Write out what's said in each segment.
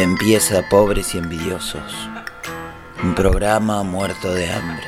empieza Pobres y Envidiosos. Un programa muerto de hambre.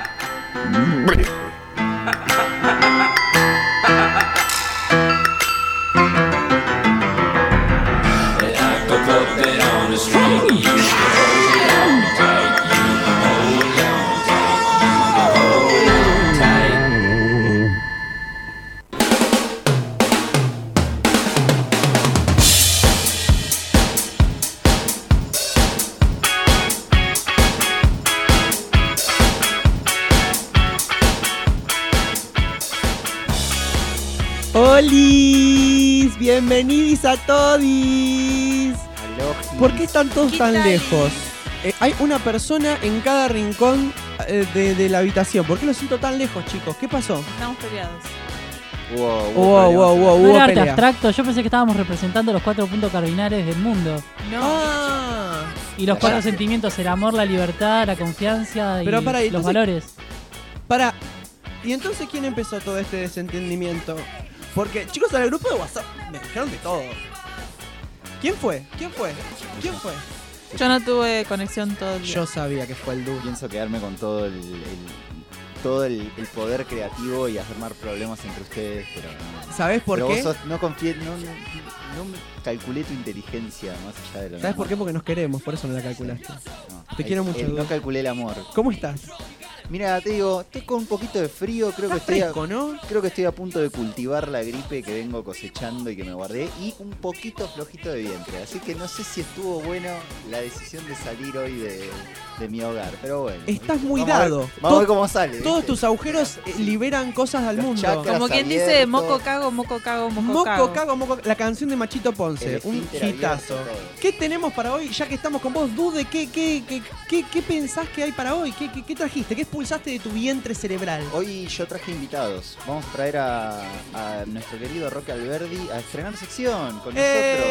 ¡Holis! ¡Bienvenidos a todis! ¿Por qué están todos tan lejos? Hay una persona en cada rincón de la habitación. ¿Por qué los siento tan lejos, chicos? ¿Qué pasó? Estamos peleados. Wow. No era arte abstracto, yo pensé que estábamos representando los 4 puntos cardinales del mundo. No. Y los 4 sentimientos, el amor, la libertad, la confianza y Pero para, los entonces, valores. ¿Y entonces quién empezó todo este desentendimiento? Porque, chicos, en el grupo de WhatsApp me dijeron de todo. ¿Quién fue? Yo no tuve conexión todo el día. Yo sabía que fue el Du. Pienso quedarme con todo el poder creativo y armar problemas entre ustedes, pero no. ¿Sabés por qué? No confié, no calculé tu inteligencia más allá de lo ¿Sabes por qué? normal. Porque nos queremos, por eso no la calculaste. No, Te quiero mucho, No Du. calculé el amor. ¿Cómo estás? Mira, te digo, estoy con un poquito de frío, creo que Fresco, ¿no? creo que estoy a punto de cultivar la gripe que vengo cosechando y que me guardé, y un poquito flojito de vientre, así que no sé si estuvo bueno la decisión de salir hoy de mi hogar, pero bueno. Estás muy Vamos a ver- dado. Vamos a ver cómo sale. Todos ¿viste? tus agujeros liberan cosas al Los mundo. chakras. Como quien dice, abierto. moco cago, moco cago, moco Moco, cago. cago, moco. La canción de Machito El Ponce. Un esfínter abierto, hitazo. todo. ¿Qué tenemos para hoy? Ya que estamos con vos, Dude, ¿qué pensás que hay para hoy? ¿Qué trajiste? ¿Qué expulsaste de tu vientre cerebral? Hoy yo traje invitados. Vamos a traer a nuestro querido Roque Alberdi a estrenar sección con nosotros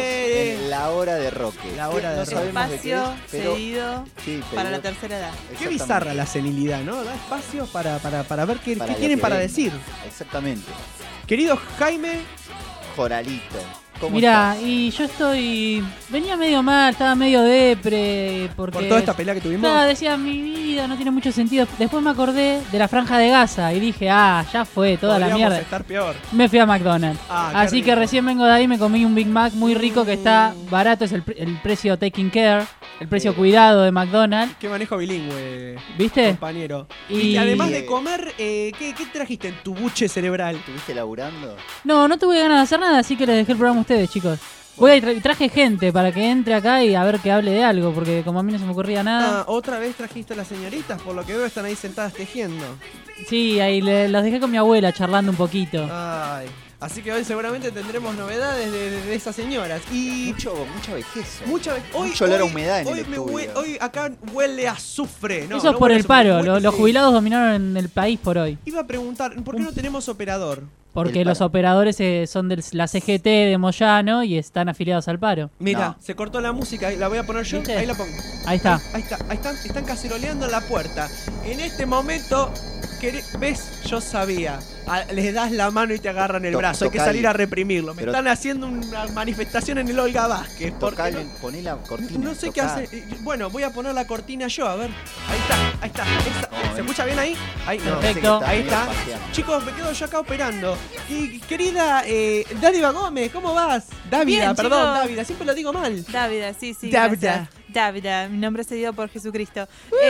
en La Hora de Roque. La Hora de No Roque. sabemos de qué es, Espacio pero cedido sí, para la pero- tercera edad. Qué exactamente. bizarra la senilidad, ¿no? Da espacio para ver qué Para lo tienen que para venga. decir. Exactamente. Querido Jaime, Joralito. ¿Cómo Mirá, estás? y yo venía medio mal, estaba medio depre, porque... por toda esta pelea que tuvimos. Claro, decía, mi vida no tiene mucho sentido. Después me acordé de la Franja de Gaza y dije, ya fue, toda la Podríamos mierda. estar peor. Me fui a McDonald's. Ah, qué Así que rico. recién vengo de ahí, me comí un Big Mac muy rico que está barato, es el precio taking care, el precio cuidado de McDonald's. Qué manejo bilingüe, ¿Viste? compañero. Y Y además de comer, ¿qué trajiste en tu buche cerebral? ¿Estuviste laburando? no tuve ganas de hacer nada, así que les dejé el programa a ustedes, chicos. Traje gente para que entre acá y a ver que hable de algo, porque como a mí no se me ocurría nada. ¿Otra vez trajiste a las señoritas? Por lo que veo están ahí sentadas tejiendo. Sí, ahí los dejé con mi abuela charlando un poquito. Ay. Así que hoy seguramente tendremos novedades de esas señoras. Y Mucha vejez. mucho olor a humedad en hoy el estudio. hoy acá huele a azufre. No, Eso no es por huele a el paro, azufre, huele- los jubilados dominaron en el país por hoy. Iba a preguntar, ¿por qué no tenemos operador? Porque El los paro. operadores son de la CGT de Moyano y están afiliados al paro. Mira, No. se cortó la música, la voy a poner yo, ¿Viste? ahí la pongo. Ahí está. Ahí están caceroleando en la puerta. En este momento, ¿ves? Yo sabía. Les das la mano y te agarran el brazo. Hay que Tocale. salir a reprimirlo. Me Pero- están haciendo una manifestación en el Olga Vázquez. porque Tocale, poné la cortina. no sé qué tocá. hacer. Bueno, voy a poner la cortina yo, a ver. Ahí está. Vamos, ¿Se ven. escucha bien ahí? Ahí no. Parece que Perfecto. estás Ahí medio está. pajeando. Chicos, me quedo yo acá operando. Y querida Dávida Gómez, ¿cómo vas? Dávida, Bien, perdón, chicos. Dávida, siempre lo digo mal. Dávida, sí. Dávida. Gracias. Dávida, mi nombre es cedido por Jesucristo.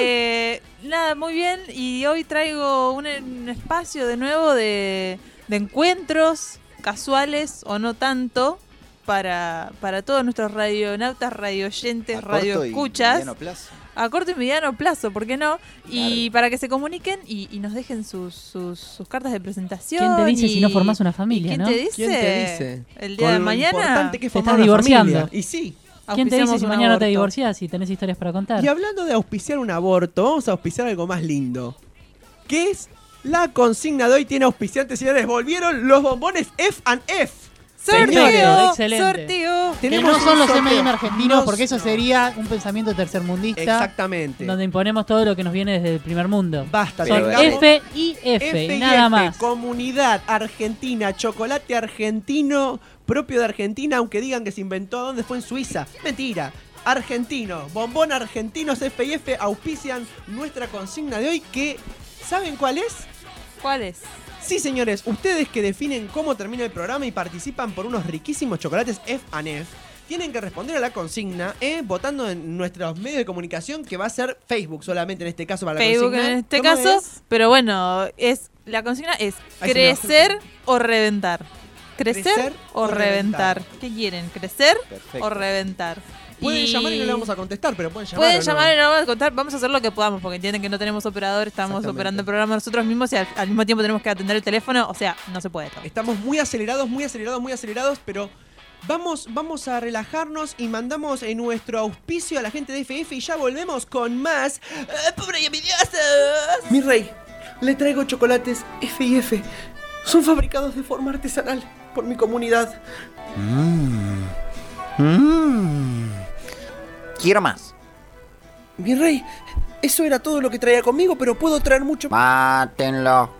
Nada, muy bien. Y hoy traigo un espacio de nuevo de encuentros casuales o no tanto para todos nuestros radionautas, radioyentes, A corto y radioescuchas. mediano plazo. A corto y mediano plazo, ¿por qué no? Y Claro. para que se comuniquen y nos dejen sus cartas de presentación. ¿Quién te dice si no formás una ¿Y familia, quién no? te dice? ¿Quién te dice? El día Con de lo mañana. importante que es Te formar estás una divorciando. familia. Y sí. ¿Quién te dice auspiciamos si un mañana te aborto. divorciás y tenés historias para contar? Y hablando de auspiciar un aborto, vamos a auspiciar algo más lindo. ¿Qué es? La consigna de hoy tiene auspiciantes, señores. Volvieron los bombones F&F. ¡Sorteo! Señores, excelente. ¡Sorteo! Que Tenemos no son un los sorteo. M1 argentinos, No, porque eso sería un pensamiento tercermundista, Exactamente. donde imponemos todo lo que nos viene desde el primer mundo. Basta, Pero Son tengamos F y F, y nada más. Comunidad Argentina, chocolate argentino, propio de Argentina, aunque digan que se inventó, ¿dónde fue? En Suiza. Mentira. argentino. Bombón Argentinos F&F auspician nuestra consigna de hoy que... ¿Saben cuál es? ¿Cuál es? Sí, señores, ustedes que definen cómo termina el programa y participan por unos riquísimos chocolates F&F, tienen que responder a la consigna votando en nuestros medios de comunicación, que va a ser Facebook solamente en este caso para la Facebook consigna. en este ¿Cómo caso, es? pero bueno, la consigna es Ahí se crecer o reventar. ¿Crecer o reventar? ¿Qué quieren? ¿Crecer Perfecto. o reventar? Pueden llamar y no le vamos a contestar, pero pueden llamar. Pueden ¿o no? llamar y no vamos a contar. Vamos a hacer lo que podamos, porque entienden que no tenemos operador, estamos Exactamente. operando el programa nosotros mismos y al mismo tiempo tenemos que atender el teléfono. O sea, no se puede todo. Estamos muy acelerados, pero vamos a relajarnos y mandamos en nuestro auspicio a la gente de FF y ya volvemos con más ¡Pobre y envidiosos! Mi rey, le traigo chocolates F&F. Son fabricados de forma artesanal por mi comunidad. Quiero más. Mi rey, eso era todo lo que traía conmigo, pero puedo traer mucho más. Mátenlo.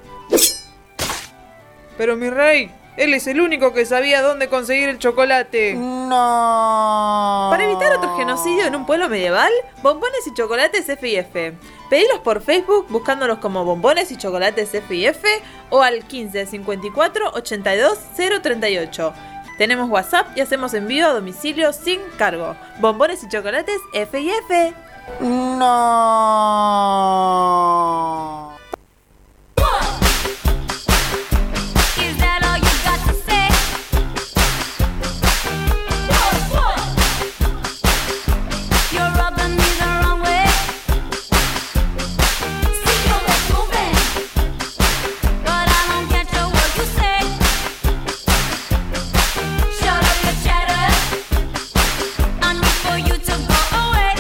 Pero mi rey, él es el único que sabía dónde conseguir el chocolate. No. Para evitar otro genocidio en un pueblo medieval, Bombones y Chocolates F&F. Pedilos por Facebook buscándolos como Bombones y Chocolates F&F o al 15 54 82 038. Tenemos WhatsApp y hacemos envío a domicilio sin cargo. Bombones y Chocolates F&F. No. Is that all you got to say? You're rubbing me the wrong way. See your lips moving, but I don't get a word you say. Shut up your chatter. I need for you to go away.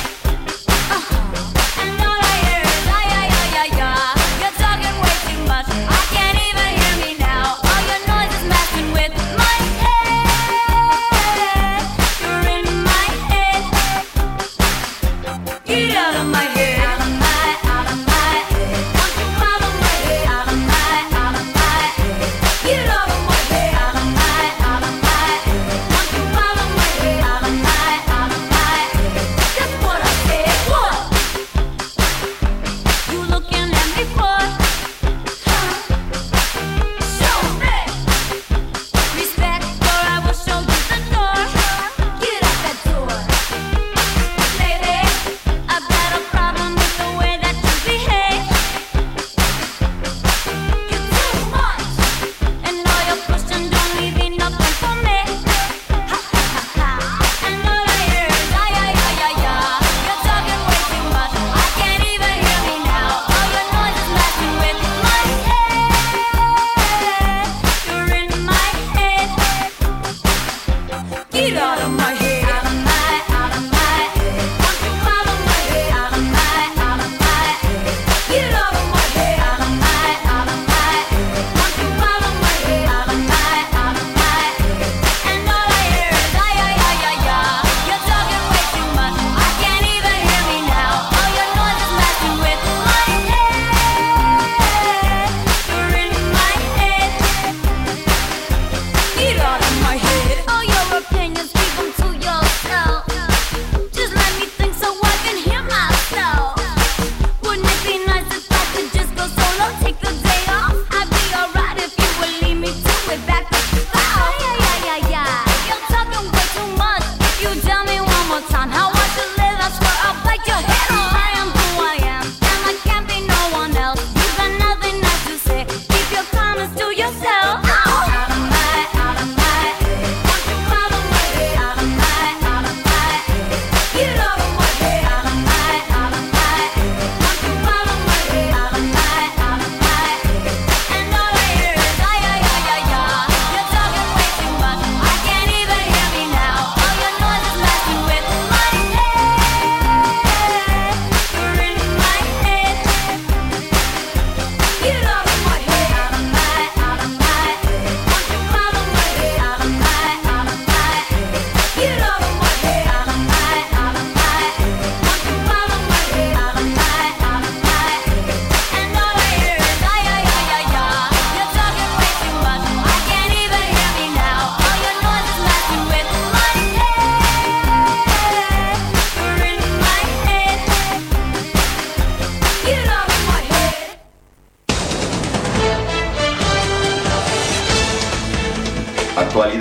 And all I hear is ay ay ay ay ay. You're talking way too much. I can't even hear me now. All your noise is messing with my head. You're in my head. Get out of my head. Out of my head. Want you out of my head. Out of my head. Get out of my head. Out of my head. Want you out of my head. Out of my head. That's what I said. What? You looking at me for? Show me respect, or I will show you the door. Get out that door, lady. I've got a problem with the way that you behave. You're too much, and all your pushing don't leave me nothing for me. Ha ha ha ha. And all I hear is ay ay ay ay ay. You're talking way too much. I can't even hear me now. All your noise is messing with my head. You're in my head. Get out of my head. Out of my head. Want you out of my head. Out of my head. Get out of my head. Out of my head. Want you out of my head. Out of my head. And all I hear is ay ay ay ay ay. You're talking way too much. I can't even hear me now. All your noise is messing with my head. You're in my head. Get out of my head. All your opinions keep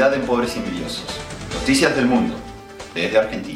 actualidad en Pobres y Envidiosos. Noticias del mundo, desde Argentina.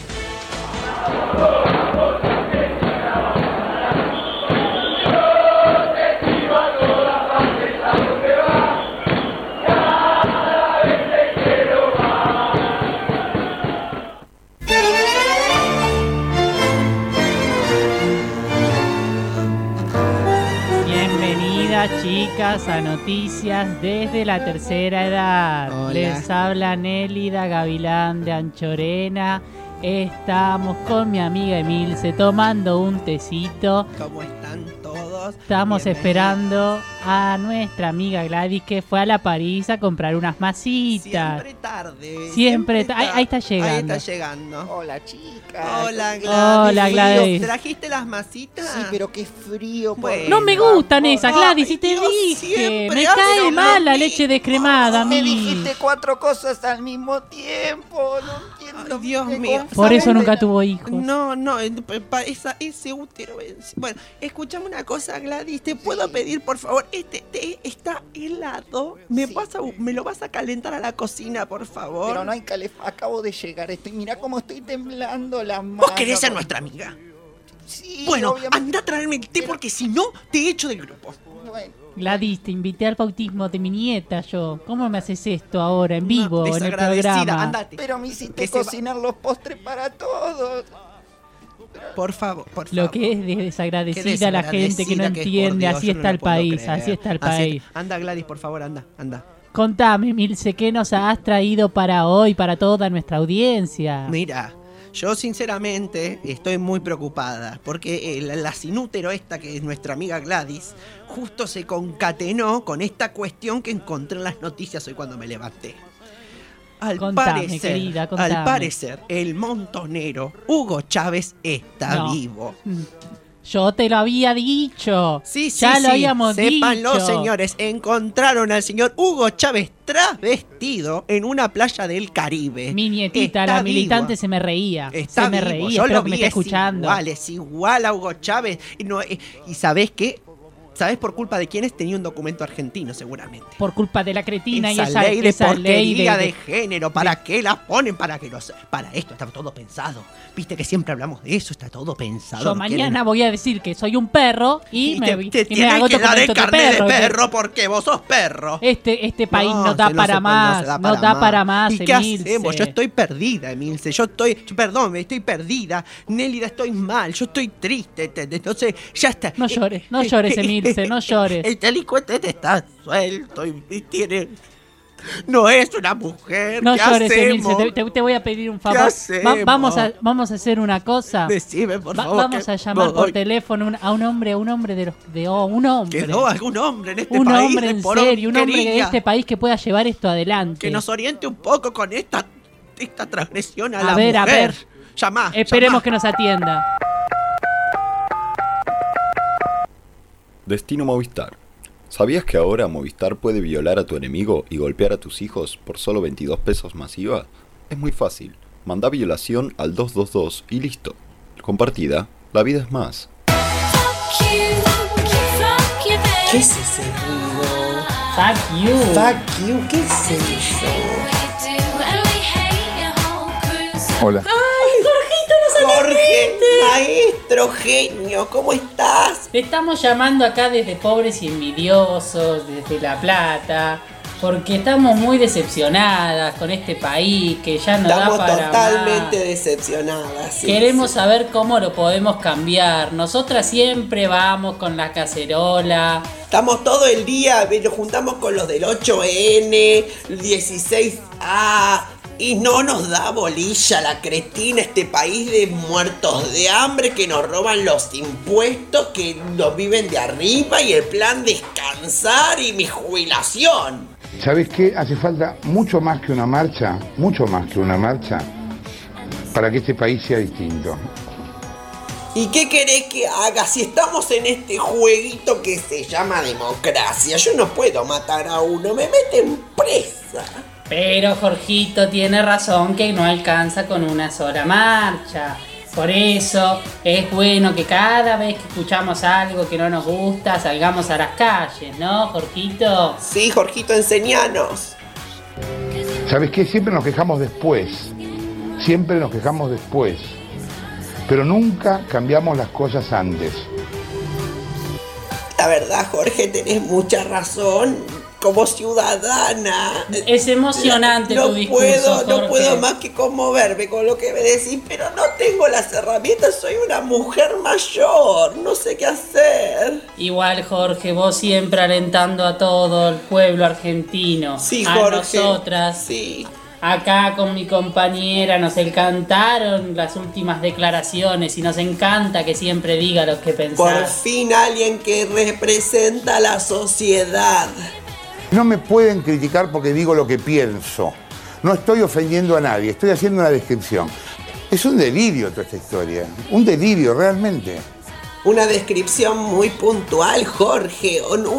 Chicas, a Noticias desde la Tercera Edad. Hola. Les habla Nélida Gavilán de Anchorena. Estamos con mi amiga Emilce tomando un tecito. ¿Cómo están todos? Estamos Bienvenidos. esperando a nuestra amiga Gladys, que fue a la París a comprar unas masitas. Siempre tarde. Siempre ahí está llegando. Ahí está llegando. Hola, chicas. Hola, Gladys. Hola, Gladys. ¿Trajiste las masitas? Sí, pero qué frío. Bueno. No me gustan esas, Ay, Gladys, y te Dios, dije. siempre Me hacen cae lo mal la mismo. leche descremada a Me mí. dijiste 4 cosas al mismo tiempo. No entiendo. Ay, Dios Me mío. confunde. Por eso nunca tuvo hijos. No, ese útero. Bueno, escuchame una cosa, Gladys. ¿Te puedo pedir, por favor? Este té está helado. ¿Me lo vas a calentar a la cocina, por favor? Pero no hay acabo de llegar. Mira cómo estoy temblando la mano. ¿Vos querés ser nuestra amiga? Sí, Bueno, obviamente. anda a traerme el té porque si no, te echo del grupo. Bueno, Gladys, te invité al bautismo de mi nieta yo. ¿Cómo me haces esto ahora, en vivo, en el Desagradecida, programa? andate. pero me hiciste Que se va- cocinar los postres para todos. Por favor, por favor. Lo que es Qué desagradecida la gente que no desagradecida que es, por entiende. Dios, Así yo no está lo el puedo país, creer. así está el Así país. Anda, Gladys, por favor, anda. Contame, Milce, ¿qué nos has traído para hoy, para toda nuestra audiencia? Mira, yo sinceramente estoy muy preocupada porque la sinútero esta, que es nuestra amiga Gladys, justo se concatenó con esta cuestión que encontré en las noticias hoy cuando me levanté. Contame, querida, contame. Al parecer, el montonero Hugo Chávez está No. vivo. Yo te lo había dicho. Sí, sí, ya lo sí. habíamos Sépanlo, dicho. señores. Encontraron al señor Hugo Chávez travestido en una playa del Caribe. Mi nietita, Está la militante, vivo. se me reía. Está se me vivo. reía, Yo espero lo que me vi, esté escuchando. Es igual a Hugo Chávez. Y ¿sabés qué? ¿Sabés por culpa de quiénes? Tenía un documento argentino, seguramente. Por culpa de la cretina y esa ley de esa porquería ley de género. ¿Para qué las ponen? Para esto está todo pensado. Viste que siempre hablamos de eso, está todo pensado. Yo no mañana quieren- voy a decir que soy un perro y me te y me hago tienen que dar el documento de carnet de perro. perro porque vos sos perro. Este país no da se para se- más, se no da para más, ¿Y qué Emilce. hacemos? Yo estoy perdida, Emilce. Estoy perdida. Nélida, estoy mal. Yo estoy triste. Entonces, ya está. No llores, no llores, Emilce, no llores. El delincuente está suelto y tiene... No es una mujer. No ¿Qué llores, hacemos? Emilce, te voy a pedir un ¿Qué favor. hacemos? Vamos a hacer una cosa. Decime, por favor. Vamos que a llamar por voy. teléfono a un hombre un hombre. ¿Quedó algún hombre en este Un país? hombre de en serio, un hombre de porquería? este país que pueda llevar esto adelante. Que nos oriente un poco con esta transgresión a A la ver, mujer. a ver. Llamá. Esperemos que nos atienda. Destino Movistar. ¿Sabías que ahora Movistar puede violar a tu enemigo y golpear a tus hijos por solo 22 pesos más IVA? Es muy fácil. Manda violación al 222 y listo. Compartida, la vida es más. ¿Qué es ese ruido? Fuck you. Fuck you, ¿qué es eso? Hola. Jorge, maestro genio, ¿cómo estás? Te estamos llamando acá desde Pobres y Envidiosos, desde La Plata, porque estamos muy decepcionadas con este país que ya no Estamos da para totalmente más. decepcionadas. sí, Queremos sí. saber cómo lo podemos cambiar. Nosotras siempre vamos con la cacerola. Estamos todo el día, nos juntamos con los del 8N, el 16A, y no nos da bolilla la cretina, este país de muertos de hambre que nos roban los impuestos, que nos viven de arriba y el plan descansar y mi jubilación. ¿Sabes qué? Hace falta mucho más que una marcha, para que este país sea distinto. ¿Y qué querés que haga si estamos en este jueguito que se llama democracia? Yo no puedo matar a uno, me meten presa. Pero Jorgito tiene razón que no alcanza con una sola marcha. Por eso es bueno que cada vez que escuchamos algo que no nos gusta salgamos a las calles, ¿no, Jorgito? Sí, Jorgito, enseñanos. ¿Sabes qué? Siempre nos quejamos después. Siempre nos quejamos después. Pero nunca cambiamos las cosas antes. La verdad, Jorge, tenés mucha razón. Como ciudadana. Es emocionante tu discurso, Jorge. No puedo más que conmoverme con lo que me decís, pero no tengo las herramientas, soy una mujer mayor, no sé qué hacer. Igual, Jorge, vos siempre alentando a todo el pueblo argentino. Sí, a Jorge. nosotras. Sí. Acá con mi compañera nos encantaron las últimas declaraciones y nos encanta que siempre diga lo que pensás. Por fin alguien que representa a la sociedad. No me pueden criticar porque digo lo que pienso. No estoy ofendiendo a nadie, estoy haciendo una descripción. Es un delirio toda esta historia, un delirio realmente. Una descripción muy puntual, Jorge.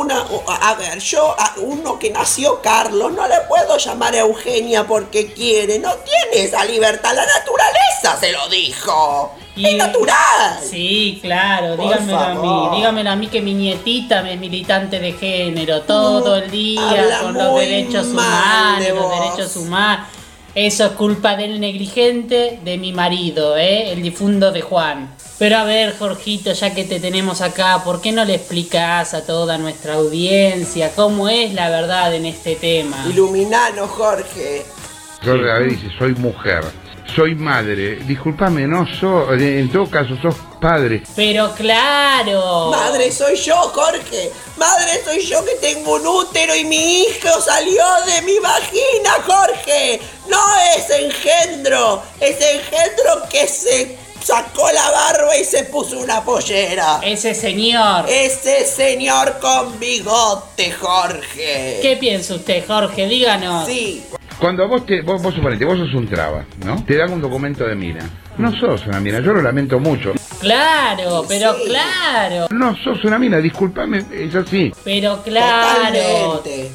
Uno que nació Carlos, no le puedo llamar a Eugenia porque quiere. No tiene esa libertad, la naturaleza se lo dijo. ¡Es natural! Sí, claro, Por dígamelo a favor. mí. Dígamelo a mí que mi nietita es militante de género todo el día habla con los muy derechos mal de humanos, los vos. derechos humanos. Eso es culpa del negligente de mi marido, el difunto de Juan. Pero a ver, Jorgito, ya que te tenemos acá, ¿por qué no le explicás a toda nuestra audiencia cómo es la verdad en este tema? Iluminanos, Jorge. Jorge, a ver, dice, soy mujer, soy madre. Discúlpame, no en todo caso, sos padre. Pero claro. Madre soy yo, Jorge. Madre soy yo que tengo un útero y mi hijo salió de mi vagina, Jorge. No es engendro. Es engendro que se sacó la barba y se puso una pollera. Ese señor. Ese señor con bigote, Jorge. ¿Qué piensa usted, Jorge? Díganos. Sí. Cuando vos suponete, vos sos un traba, ¿no? Te dan un documento de mina. No sos una mina, yo lo lamento mucho. Claro, pero Sí. claro. No sos una mina, discúlpame, es así. Pero claro. Totalmente.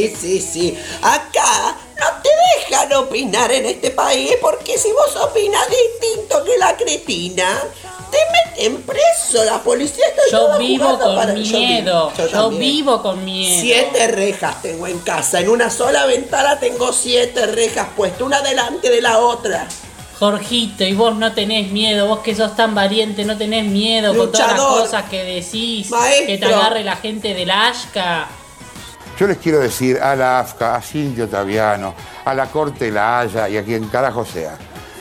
Sí. Acá no te dejan opinar en este país porque si vos opinas distinto que la cretina, te meten preso. La policía está Yo toda vivo jugando con para- miedo. Yo Yo también. vivo con miedo. 7 rejas tengo en casa. En una sola ventana tengo 7 rejas puestas, una delante de la otra. Jorgito, y vos no tenés miedo, vos que sos tan valiente, no tenés miedo con todas las Luchador. cosas que decís, Maestro. que te agarre la gente del Ashka. Yo les quiero decir a la AFCA, a Cintia Ottaviano, a la Corte La Haya y a quien carajo sea.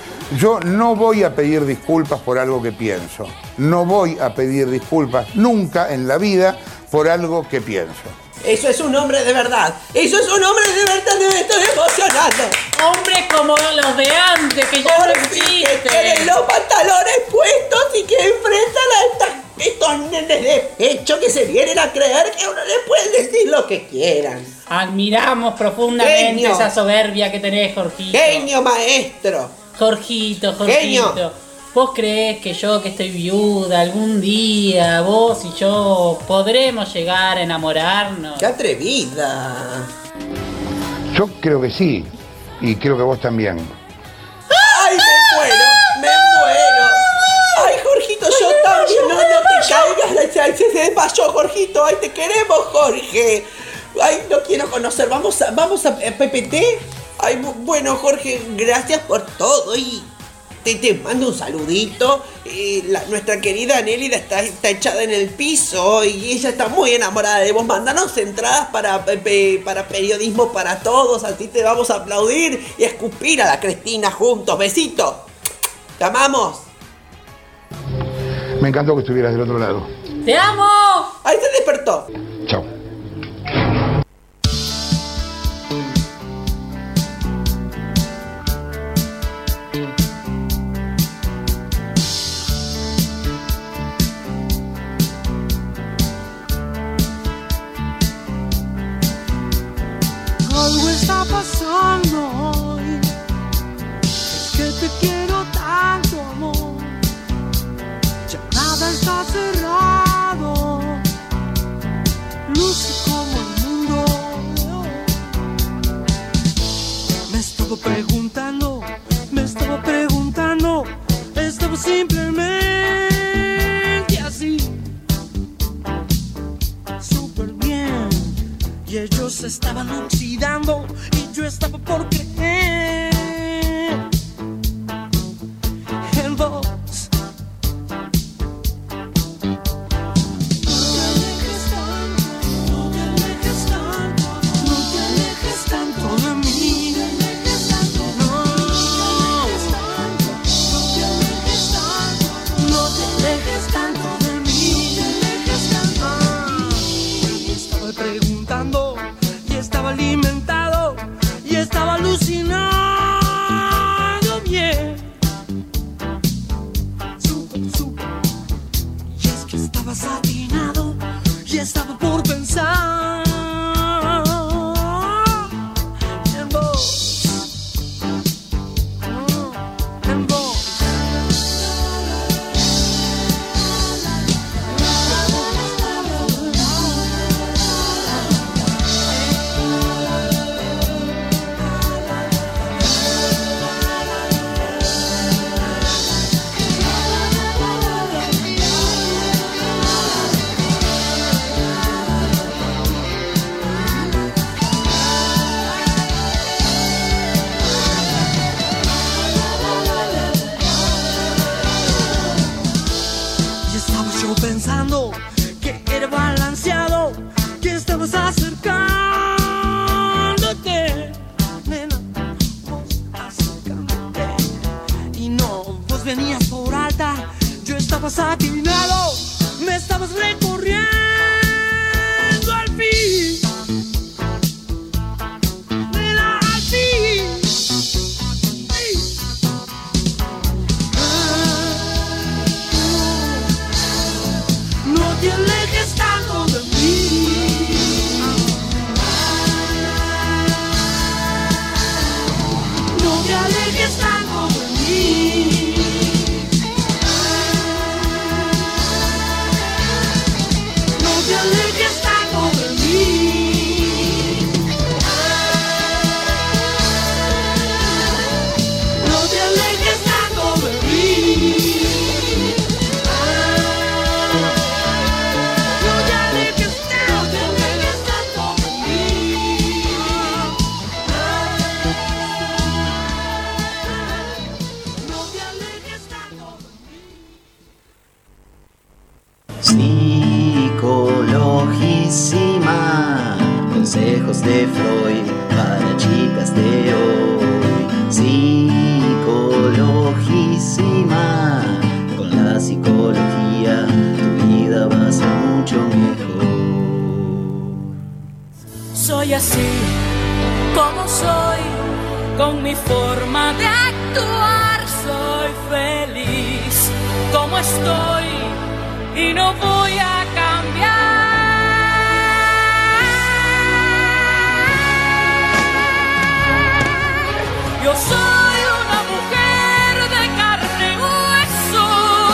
Yo no voy a pedir disculpas por algo que pienso. No voy a pedir disculpas nunca en la vida por algo que pienso. Eso es un hombre de verdad. Eso es un hombre de verdad. Me estoy emocionando. Hombres como los de antes, que ya no Por fin, que existen. tienen los pantalones puestos y que enfrentan a estos nenes de pecho que se vienen a creer que uno les puede decir lo que quieran. Admiramos profundamente Genio. esa soberbia que tenés, Jorgito. Genio maestro. Jorgito. Genio. ¿Vos creés que yo, que estoy viuda, algún día vos y yo podremos llegar a enamorarnos? ¡Qué atrevida! Yo creo que sí, y creo que vos también. ¡Ay, me muero! ¡Ay, Jorgito, yo también! ¡No te caigas! Se desmayó, Jorgito. ¡Ay, te queremos, Jorge! ¡Ay, no quiero conocer! ¿Vamos a PPT? Ay, bueno, Jorge, gracias por todo y... Te mando un saludito. Nuestra querida Nélida está echada en el piso y ella está muy enamorada de vos. Mandanos entradas para periodismo para todos. Así te vamos a aplaudir y a escupir a la Cristina juntos. Besitos. Te amamos. Me encantó que estuvieras del otro lado. ¡Te amo! Ahí se despertó. Chao. Algo está pasando hoy. Es que te quiero tanto, amor. Ya nada está cerrado. Luce como el mundo de hoy. Me estaba preguntando. Estaba simplemente así. Súper bien. Y ellos estaban oxidando y yo estaba por creer en vos. No te alejes tanto de mí. No te alejes tanto de mí. Estaba preguntando y estaba alimentado y estaba alucinando bien. Supe. Y es que estaba satinado y estaba por pensar en vos. En vos. Y estaba yo pensando que era balanceado, que estabas acercándote, nena, vos acercándote. Y no, vos venías por alta, yo estaba satinado, me estabas recorriendo al fin. Nena, al fin. No te alejes tanto de mí. No te alejes tanto de mí. No te alejes tanto de mí. No te alejes tanto de mí. Psicologísima, consejos de Freud para chicas de hoy. Psicologísima, con la psicología tu vida va a ser mucho mejor. Soy así como soy, con mi forma de actuar. Soy feliz como estoy y no voy a cambiar. Yo soy una mujer de carne y hueso.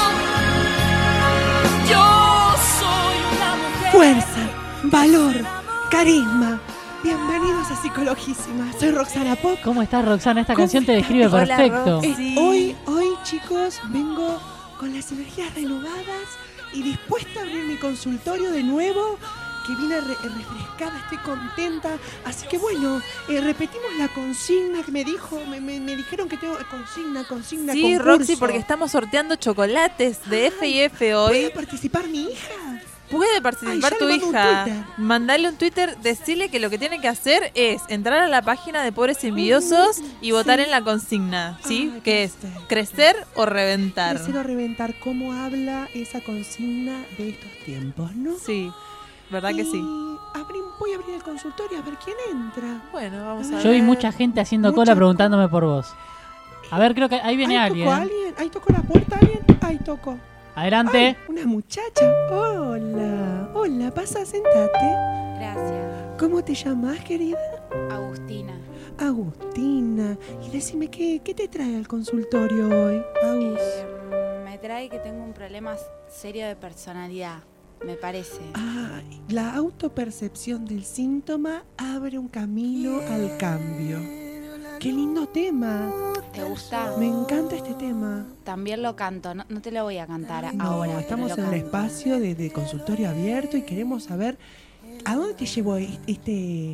Yo soy una mujer. Fuerza, valor, carisma. Bienvenidos a Psicologísima. Soy Roxana Pop. ¿Cómo estás, Roxana? Esta canción te describe Hola, perfecto. Roxy. Hoy, chicos, vengo con las energías renovadas y dispuesta a abrir mi consultorio de nuevo, que vine refrescada, estoy contenta. Así que bueno, repetimos la consigna que me dijeron que tengo consigna, Sí, concurso. Roxy, porque estamos sorteando chocolates de F&F hoy. ¿Puede participar mi hija? Puede participar Ay, ya tu le mando un hija. Twitter. Mandale un Twitter, decirle que lo que tiene que hacer es entrar a la página de Pobres Envidiosos y votar en la consigna, ¿sí? Que es crecer o reventar. Crecer o reventar. ¿Cómo habla esa consigna de estos tiempos, no? Sí, ¿verdad que sí? Voy a abrir el consultorio a ver quién entra. Bueno, vamos a ver. Yo vi mucha gente haciendo cola preguntándome por vos. A ver, creo que ahí viene alguien. ¿Tocó alguien? ¿Ahí tocó la puerta alguien? Ahí tocó. Adelante. Ay, una muchacha. Hola, pasa, sentate. Gracias. ¿Cómo te llamas, querida? Agustina. Agustina. Y decime, ¿qué te trae al consultorio hoy, Agus? Me trae que tengo un problema serio de personalidad, me parece. La autopercepción del síntoma abre un camino al cambio. ¡Qué lindo tema! ¿Te gusta? Me encanta este tema. También lo canto, no te lo voy a cantar No, ahora. estamos pero en lo el canto. espacio de consultorio abierto y queremos saber a dónde te llevó este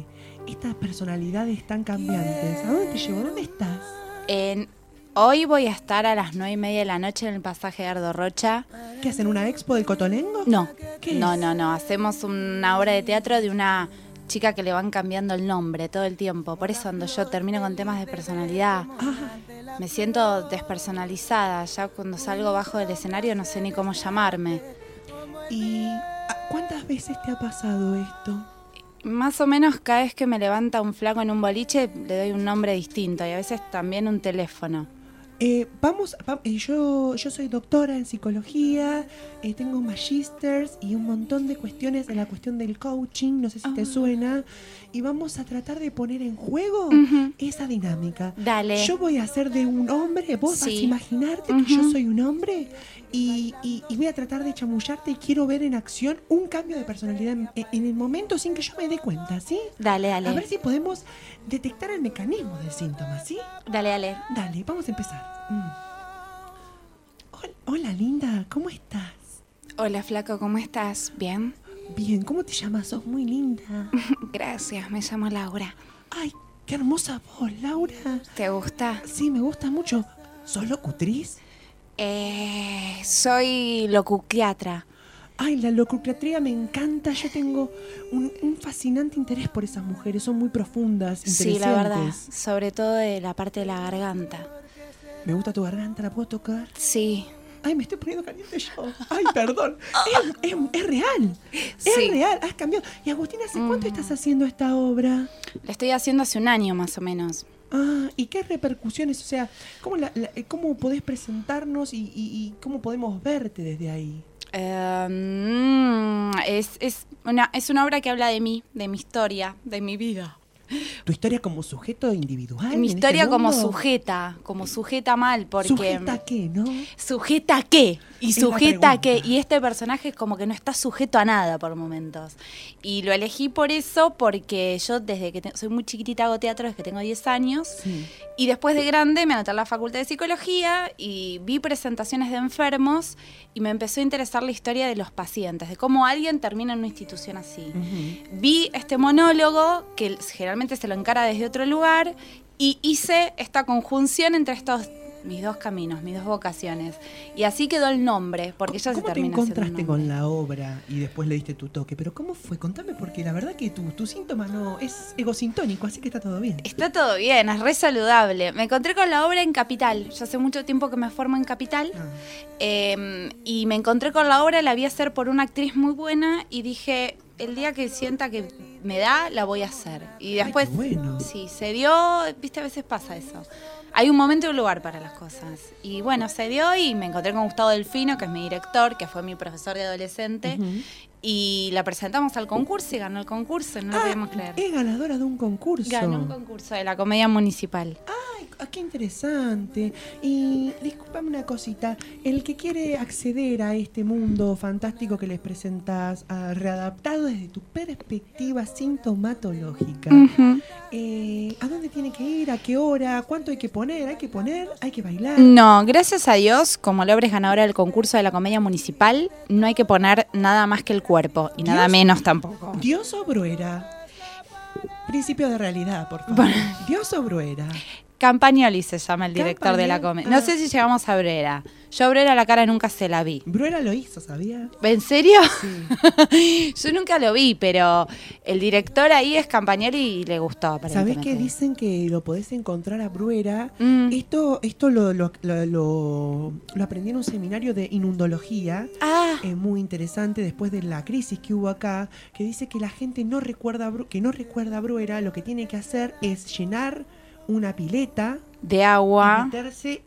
estas personalidades tan cambiantes? ¿A dónde te llevo? ¿Dónde estás? Hoy voy a estar a las 9:30 de la noche en el pasaje de Ardo Rocha. ¿Qué hacen? ¿Una expo del Cotolengo? No, ¿Qué no, es? no. Hacemos una obra de teatro de una chica que le van cambiando el nombre todo el tiempo. Por eso cuando yo termino con temas de personalidad, me siento despersonalizada. Ya cuando salgo bajo del escenario no sé ni cómo llamarme. ¿Y cuántas veces te ha pasado esto? Más o menos cada vez que me levanta un flaco en un boliche le doy un nombre distinto y a veces también un teléfono. Yo soy doctora en psicología, tengo magísters y un montón de cuestiones en la cuestión del coaching, no sé si te suena, y vamos a tratar de poner en juego esa dinámica. Dale. Yo voy a hacer de un hombre, vos vas a imaginarte que yo soy un hombre y voy a tratar de chamullarte y quiero ver en acción un cambio de personalidad en el momento sin que yo me dé cuenta, ¿sí? Dale. A ver si podemos detectar el mecanismo del síntoma, ¿sí? Dale. Dale, vamos a empezar. Hola, linda, ¿cómo estás? Hola, flaco, ¿cómo estás? ¿Bien? Bien, ¿cómo te llamas? Sos muy linda. Gracias, me llamo Laura. Ay, qué hermosa voz, Laura. ¿Te gusta? Sí, me gusta mucho. ¿Sos locutriz? Soy locuquiatra. Ay, la locutriatría me encanta. Yo tengo un fascinante interés por esas mujeres. Son muy profundas, interesantes. Sí, la verdad. Sobre todo de la parte de la garganta. Me gusta tu garganta, ¿la puedo tocar? Sí. Ay, me estoy poniendo caliente yo. Ay, perdón. Es real. Es real. Has cambiado. Y Agustina, ¿hace cuánto estás haciendo esta obra? La estoy haciendo hace un año más o menos. Ah, ¿y qué repercusiones? O sea, ¿cómo podés presentarnos y cómo podemos verte desde ahí? Es una obra que habla de mí, de mi historia, de mi vida. ¿Tu historia como sujeto individual? Mi en historia este como mundo? sujeta mal, porque... ¿Sujeta qué, no? ¿Sujeta qué? Y Es la sujeta pregunta. qué. Y este personaje es como que no está sujeto a nada por momentos. Y lo elegí por eso, porque yo desde que soy muy chiquitita hago teatro, desde que tengo 10 años. Sí. Y después de grande me anoté en la Facultad de Psicología y vi presentaciones de enfermos y me empezó a interesar la historia de los pacientes, de cómo alguien termina en una institución así. Vi este monólogo, que generalmente se lo encara desde otro lugar, y hice esta conjunción entre mis dos caminos, mis dos vocaciones. Y así quedó el nombre, porque ella se ¿Cómo te termina haciendo un encontraste nombre. con la obra y después le diste tu toque? ¿Pero cómo fue? Contame, porque la verdad que tu síntoma no es egosintónico, así que está todo bien. Está todo bien, es re saludable. Me encontré con la obra en Capital. Yo hace mucho tiempo que me formo en Capital. Y me encontré con la obra, la vi hacer por una actriz muy buena y dije, el día que sienta que me da, la voy a hacer. Y después, sí, se dio, viste, a veces pasa eso. Hay un momento y un lugar para las cosas. Y bueno, se dio y me encontré con Gustavo Delfino, que es mi director, que fue mi profesor de adolescente. Y la presentamos al concurso y ganó el concurso, no lo podemos creer. Es ganadora de un concurso. Ganó un concurso de la Comedia Municipal. Ay, qué interesante. Y discúlpame una cosita, el que quiere acceder a este mundo fantástico que les presentás, readaptado desde tu perspectiva sintomatológica, ¿a dónde tiene que ir? ¿A qué hora? ¿Cuánto hay que poner? ¿Hay que bailar? No, gracias a Dios, como la obra es ganadora del concurso de la Comedia Municipal, no hay que poner nada más que el cuerpo y nada menos tampoco. ¿Dios o Bruera? Principio de realidad, por favor. ¿Dios o Bruera? Campagnoli se llama el director de la comedia. No sé si llegamos a Brera. Yo a Brera la cara nunca se la vi. Bruera lo hizo, ¿sabía? ¿En serio? Sí. Yo nunca lo vi, pero el director ahí es Campagnoli y le gustó aparentemente. ¿Sabés que dicen que lo podés encontrar a Bruera? Esto lo aprendí en un seminario de inundología. Muy interesante después de la crisis que hubo acá, que dice que la gente no recuerda a Bruera, lo que tiene que hacer es llenar una pileta de agua, y meterse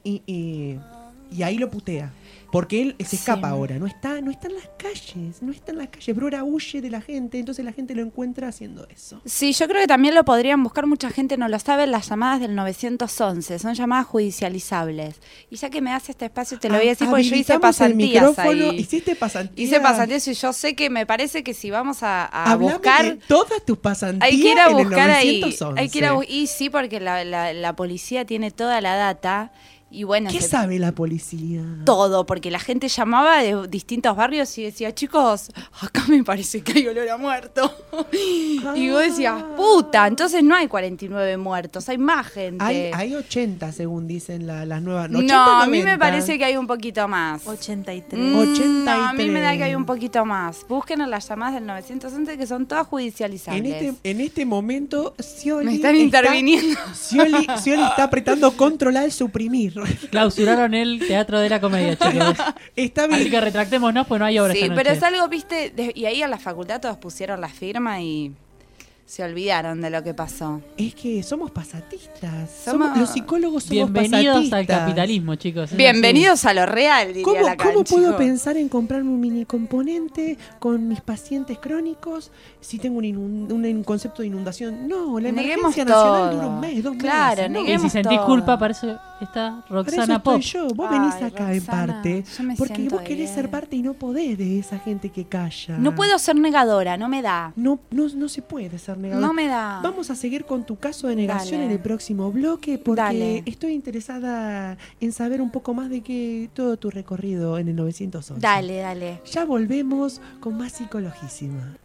y ahí lo putea. Porque él se escapa ahora, no está en las calles, Bruera huye de la gente, entonces la gente lo encuentra haciendo eso. Sí, yo creo que también lo podrían buscar, mucha gente no lo sabe, las llamadas del 911, son llamadas judicializables. Y ya que me das este espacio te lo voy a decir porque yo hice pasantías ahí. ¿Hiciste pasantías? Hice pasantías y yo sé que me parece que si vamos a buscar... de todas tus pasantías hay que ir a en el buscar ahí. 911. Y sí, porque la policía tiene toda la data. Y bueno, ¿Qué sabe la policía? todo, porque la gente llamaba de distintos barrios y decía, chicos, acá me parece que hay olor a muerto. Y vos decías, puta, entonces no hay 49 muertos, hay más gente. Hay 80, según dicen las nuevas. No, 80, a mí 90. me parece que hay un poquito más. 83. 83. No, a mí me da que hay un poquito más. Busquen en las llamadas del 911 que son todas judicializables. En este momento, Scioli Me están interviniendo. Scioli está apretando controlar, suprimir. Clausuraron el Teatro de la Comedia, chicos. Está bien. Así que retractémonos, pues no hay obra Sí, esta noche. pero es algo, viste, y ahí en la facultad todos pusieron la firma y se olvidaron de lo que pasó. Es que somos pasatistas. Somos- Los psicólogos somos Bienvenidos pasatistas. al capitalismo, chicos. Es Bienvenidos a lo real, diría ¿Cómo, la cómo puedo cancha. pensar en comprarme un mini componente con mis pacientes crónicos si tengo un concepto de inundación? No, la Neguemos emergencia nacional todo. dura un mes, 2 Claro, meses. no. así. Y si sentís todo. culpa, para eso está Para eso Roxana estoy Pop. yo. Vos Ay, venís acá en Roxana, parte yo me porque siento vos querés bien. ser parte y no podés de esa gente que calla. No puedo ser negadora, no me da. No se puede ser negador. No me da. Vamos a seguir con tu caso de negación Dale. en el próximo bloque porque Dale. estoy interesada en saber un poco más de que todo tu recorrido en el 911. Dale, dale. Ya volvemos con más Psicologísima.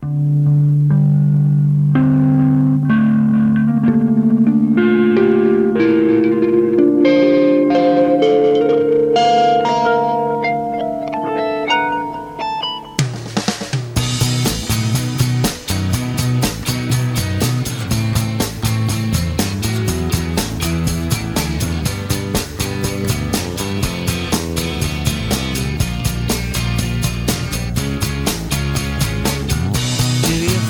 Quería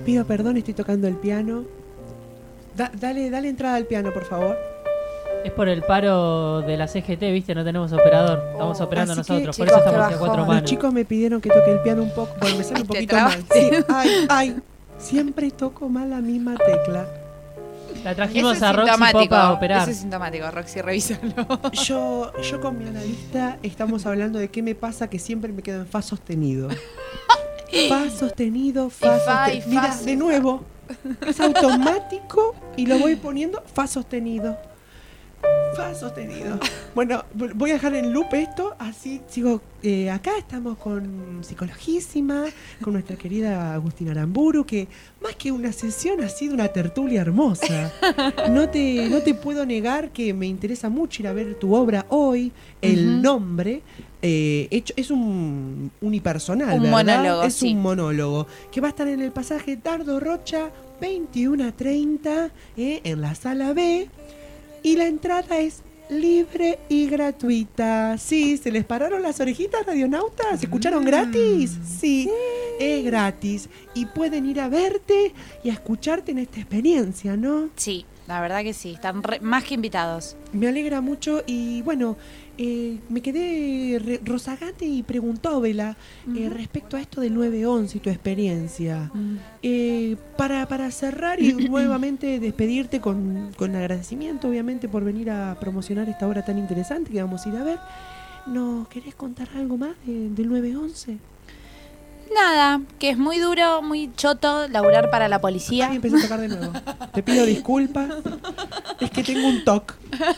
pido perdón, estoy tocando el piano. Dale entrada al piano, por favor. Es por el paro de la CGT, ¿viste? No tenemos operador. Estamos operando Así nosotros. que, Por eso chicos, estamos a 4 Los manos. chicos me pidieron que toque el piano un poco. Bueno, me sale un poquito mal. Sí, ay. Siempre toco mal la misma tecla. La trajimos Eso a es Roxy sintomático. Pop a operar. Eso es sintomático, Roxy, revísalo. Yo con mi analista estamos hablando de qué me pasa que siempre me quedo en fa sostenido. Fa sostenido, fa fa, sostenido. y Mira, fa. de nuevo. Es automático y lo voy poniendo fa sostenido. Fa sostenido. Bueno, voy a dejar en loop esto, así sigo. Acá estamos con Psicologísima, con nuestra querida Agustina Aramburu, que más que una sesión ha sido una tertulia hermosa. No te puedo negar que me interesa mucho ir a ver tu obra hoy. El nombre es un unipersonal, Un ¿verdad? monólogo, Es sí. un monólogo que va a estar en el pasaje Dardo Rocha 21:30 en la sala B. Y la entrada es libre y gratuita. Sí, ¿se les pararon las orejitas, radionautas? ¿Se escucharon gratis? Sí, es gratis. Y pueden ir a verte y a escucharte en esta experiencia, ¿no? Sí, la verdad que sí. Están más que invitados. Me alegra mucho y bueno, me quedé rozagante y preguntóvela respecto a esto del 9/11 y tu experiencia. Para cerrar y nuevamente despedirte con agradecimiento, obviamente, por venir a promocionar esta obra tan interesante que vamos a ir a ver. ¿Nos querés contar algo más del 9/11? Nada, que es muy duro, muy choto laburar para la policía. Ay, empecé a tocar de nuevo. Te pido disculpas. Es que tengo un TOC.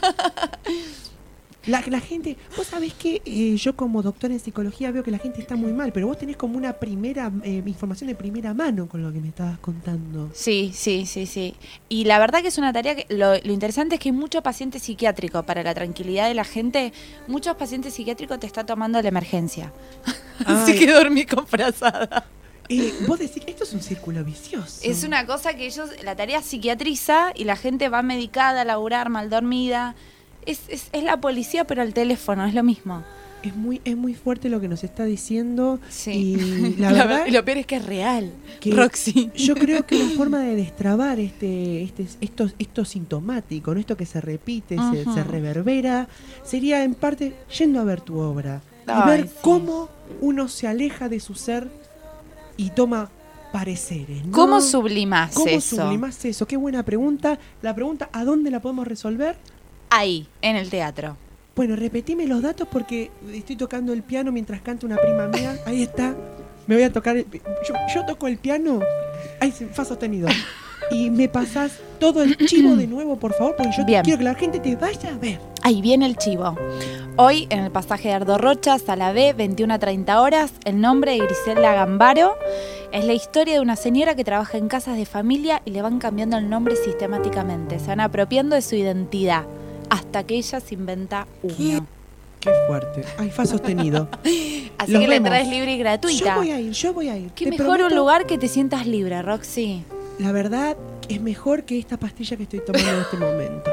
La gente, vos sabés que yo como doctora en psicología veo que la gente está muy mal, pero vos tenés como una primera información de primera mano con lo que me estabas contando. Sí. Y la verdad que es una tarea que lo interesante es que hay mucho paciente psiquiátrico. Para la tranquilidad de la gente, muchos pacientes psiquiátricos te está tomando la emergencia. Así Ay. que dormí con frazada. Vos decís que esto es un círculo vicioso. Es una cosa que ellos, la tarea psiquiatriza y la gente va medicada a laburar, mal dormida. Es la policía, pero al teléfono, es lo mismo. Es muy fuerte lo que nos está diciendo. Sí. Y la verdad, y lo peor es que es real, que Roxy. yo creo que la forma de destrabar esto sintomático, ¿no? Esto que se repite, se reverbera, sería en parte yendo a ver tu obra. Y Ay, ver sí. cómo uno se aleja de su ser y toma pareceres, ¿no? ¿Cómo sublimás ¿Cómo eso? sublimás eso? Qué buena pregunta. La pregunta, ¿a dónde la podemos resolver? Ahí, en el teatro. Bueno, repetime los datos porque estoy tocando el piano mientras canta una prima mía. Ahí está. Me voy a tocar. Yo toco el piano. Ahí, fa sostenido. Y me pasás todo el chivo de nuevo, por favor, porque yo Bien. quiero que la gente te vaya a ver. Ahí viene el chivo. Hoy, en el pasaje de Dardo Rocha, sala B, 21:30 horas, el nombre de Griselda Gambaro. Es la historia de una señora que trabaja en casas de familia y le van cambiando el nombre sistemáticamente. Se van apropiando de su identidad hasta que ella se inventa uno. Qué fuerte. Ay, fa sostenido. Así Los que la vemos. entrada es libre y gratuita. Yo voy a ir. Qué Te mejor prometo, un lugar que te sientas libre, Roxy. La verdad, es mejor que esta pastilla que estoy tomando en este momento.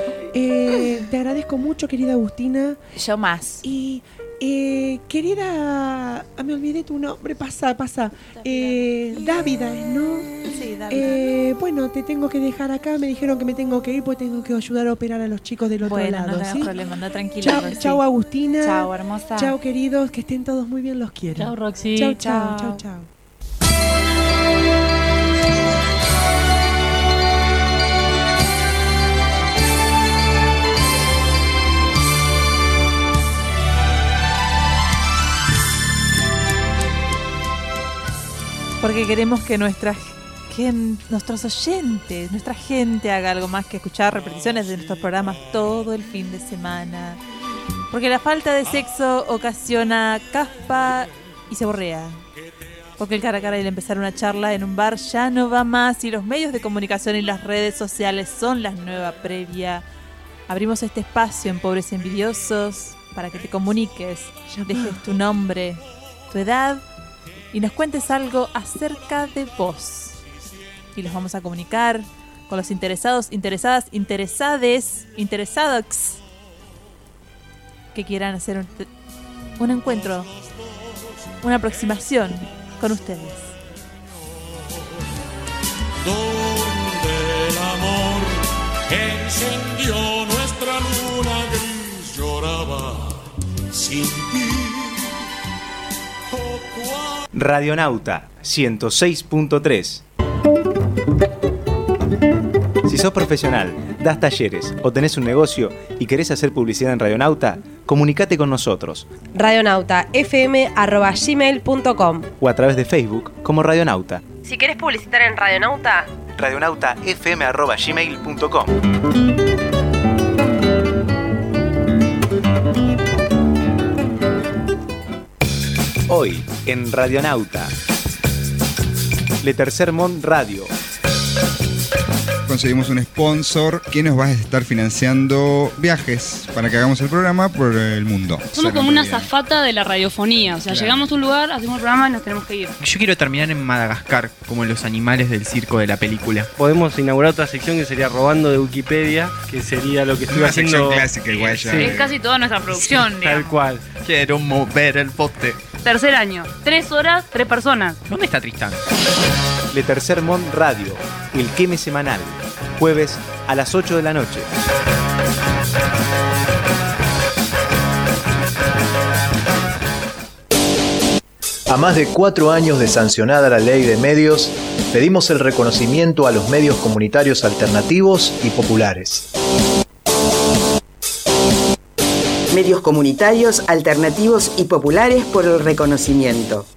Te agradezco mucho, querida Agustina. Yo más. Y querida, me olvidé tu nombre, pasa. Dávida, ¿no? Sí, David. Bueno, te tengo que dejar acá, me dijeron que me tengo que ir porque tengo que ayudar a operar a los chicos del otro Bueno, lado. no tengas ¿sí? problema, anda tranquila. Chao, Roxy. chao Agustina. Chao, hermosa. Chao queridos, que estén todos muy bien, los quiero. Chao, Roxy. Chao. Chao. Porque queremos que nuestros oyentes, nuestra gente haga algo más que escuchar repeticiones de nuestros programas todo el fin de semana. Porque la falta de sexo ocasiona caspa y se borrea. Porque el cara a cara y el empezar una charla en un bar ya no va más y los medios de comunicación y las redes sociales son la nueva previa. Abrimos este espacio en Pobres Envidiosos para que te comuniques, dejes tu nombre, tu edad y nos cuentes algo acerca de vos. Y los vamos a comunicar con los interesados, interesadas, interesades, interesados que quieran hacer un encuentro, una aproximación con ustedes. donde el amor que encendió nuestra luna gris lloraba sin ti. Radionauta 106.3. Si sos profesional, das talleres o tenés un negocio y querés hacer publicidad en Radionauta, comunicate con nosotros. radionautafm@gmail.com O a través de Facebook como Radionauta. Si querés publicitar en Radionauta, radionautafm@gmail.com. Hoy en Radionauta, Le Tercer Mont Radio. Conseguimos un sponsor que nos va a estar financiando viajes para que hagamos el programa por el mundo. Somos como una azafata de la radiofonía, o sea, Claro. llegamos a un lugar, hacemos el programa y nos tenemos que ir. Yo quiero terminar en Madagascar, como los animales del circo de la película. Podemos inaugurar otra sección que sería Robando de Wikipedia, que sería lo que estuve Una haciendo. sección clásica igual ya. Es casi toda nuestra producción, digamos. Tal cual. Quiero mover el poste. Tercer año, 3 horas, 3 personas. ¿Dónde está Tristán? Le Tercer Mont Radio, el queme semanal, jueves a las 8 de la noche. A más de 4 años de sancionada la ley de medios, pedimos el reconocimiento a los medios comunitarios alternativos y populares. Medios comunitarios, alternativos y populares por el reconocimiento.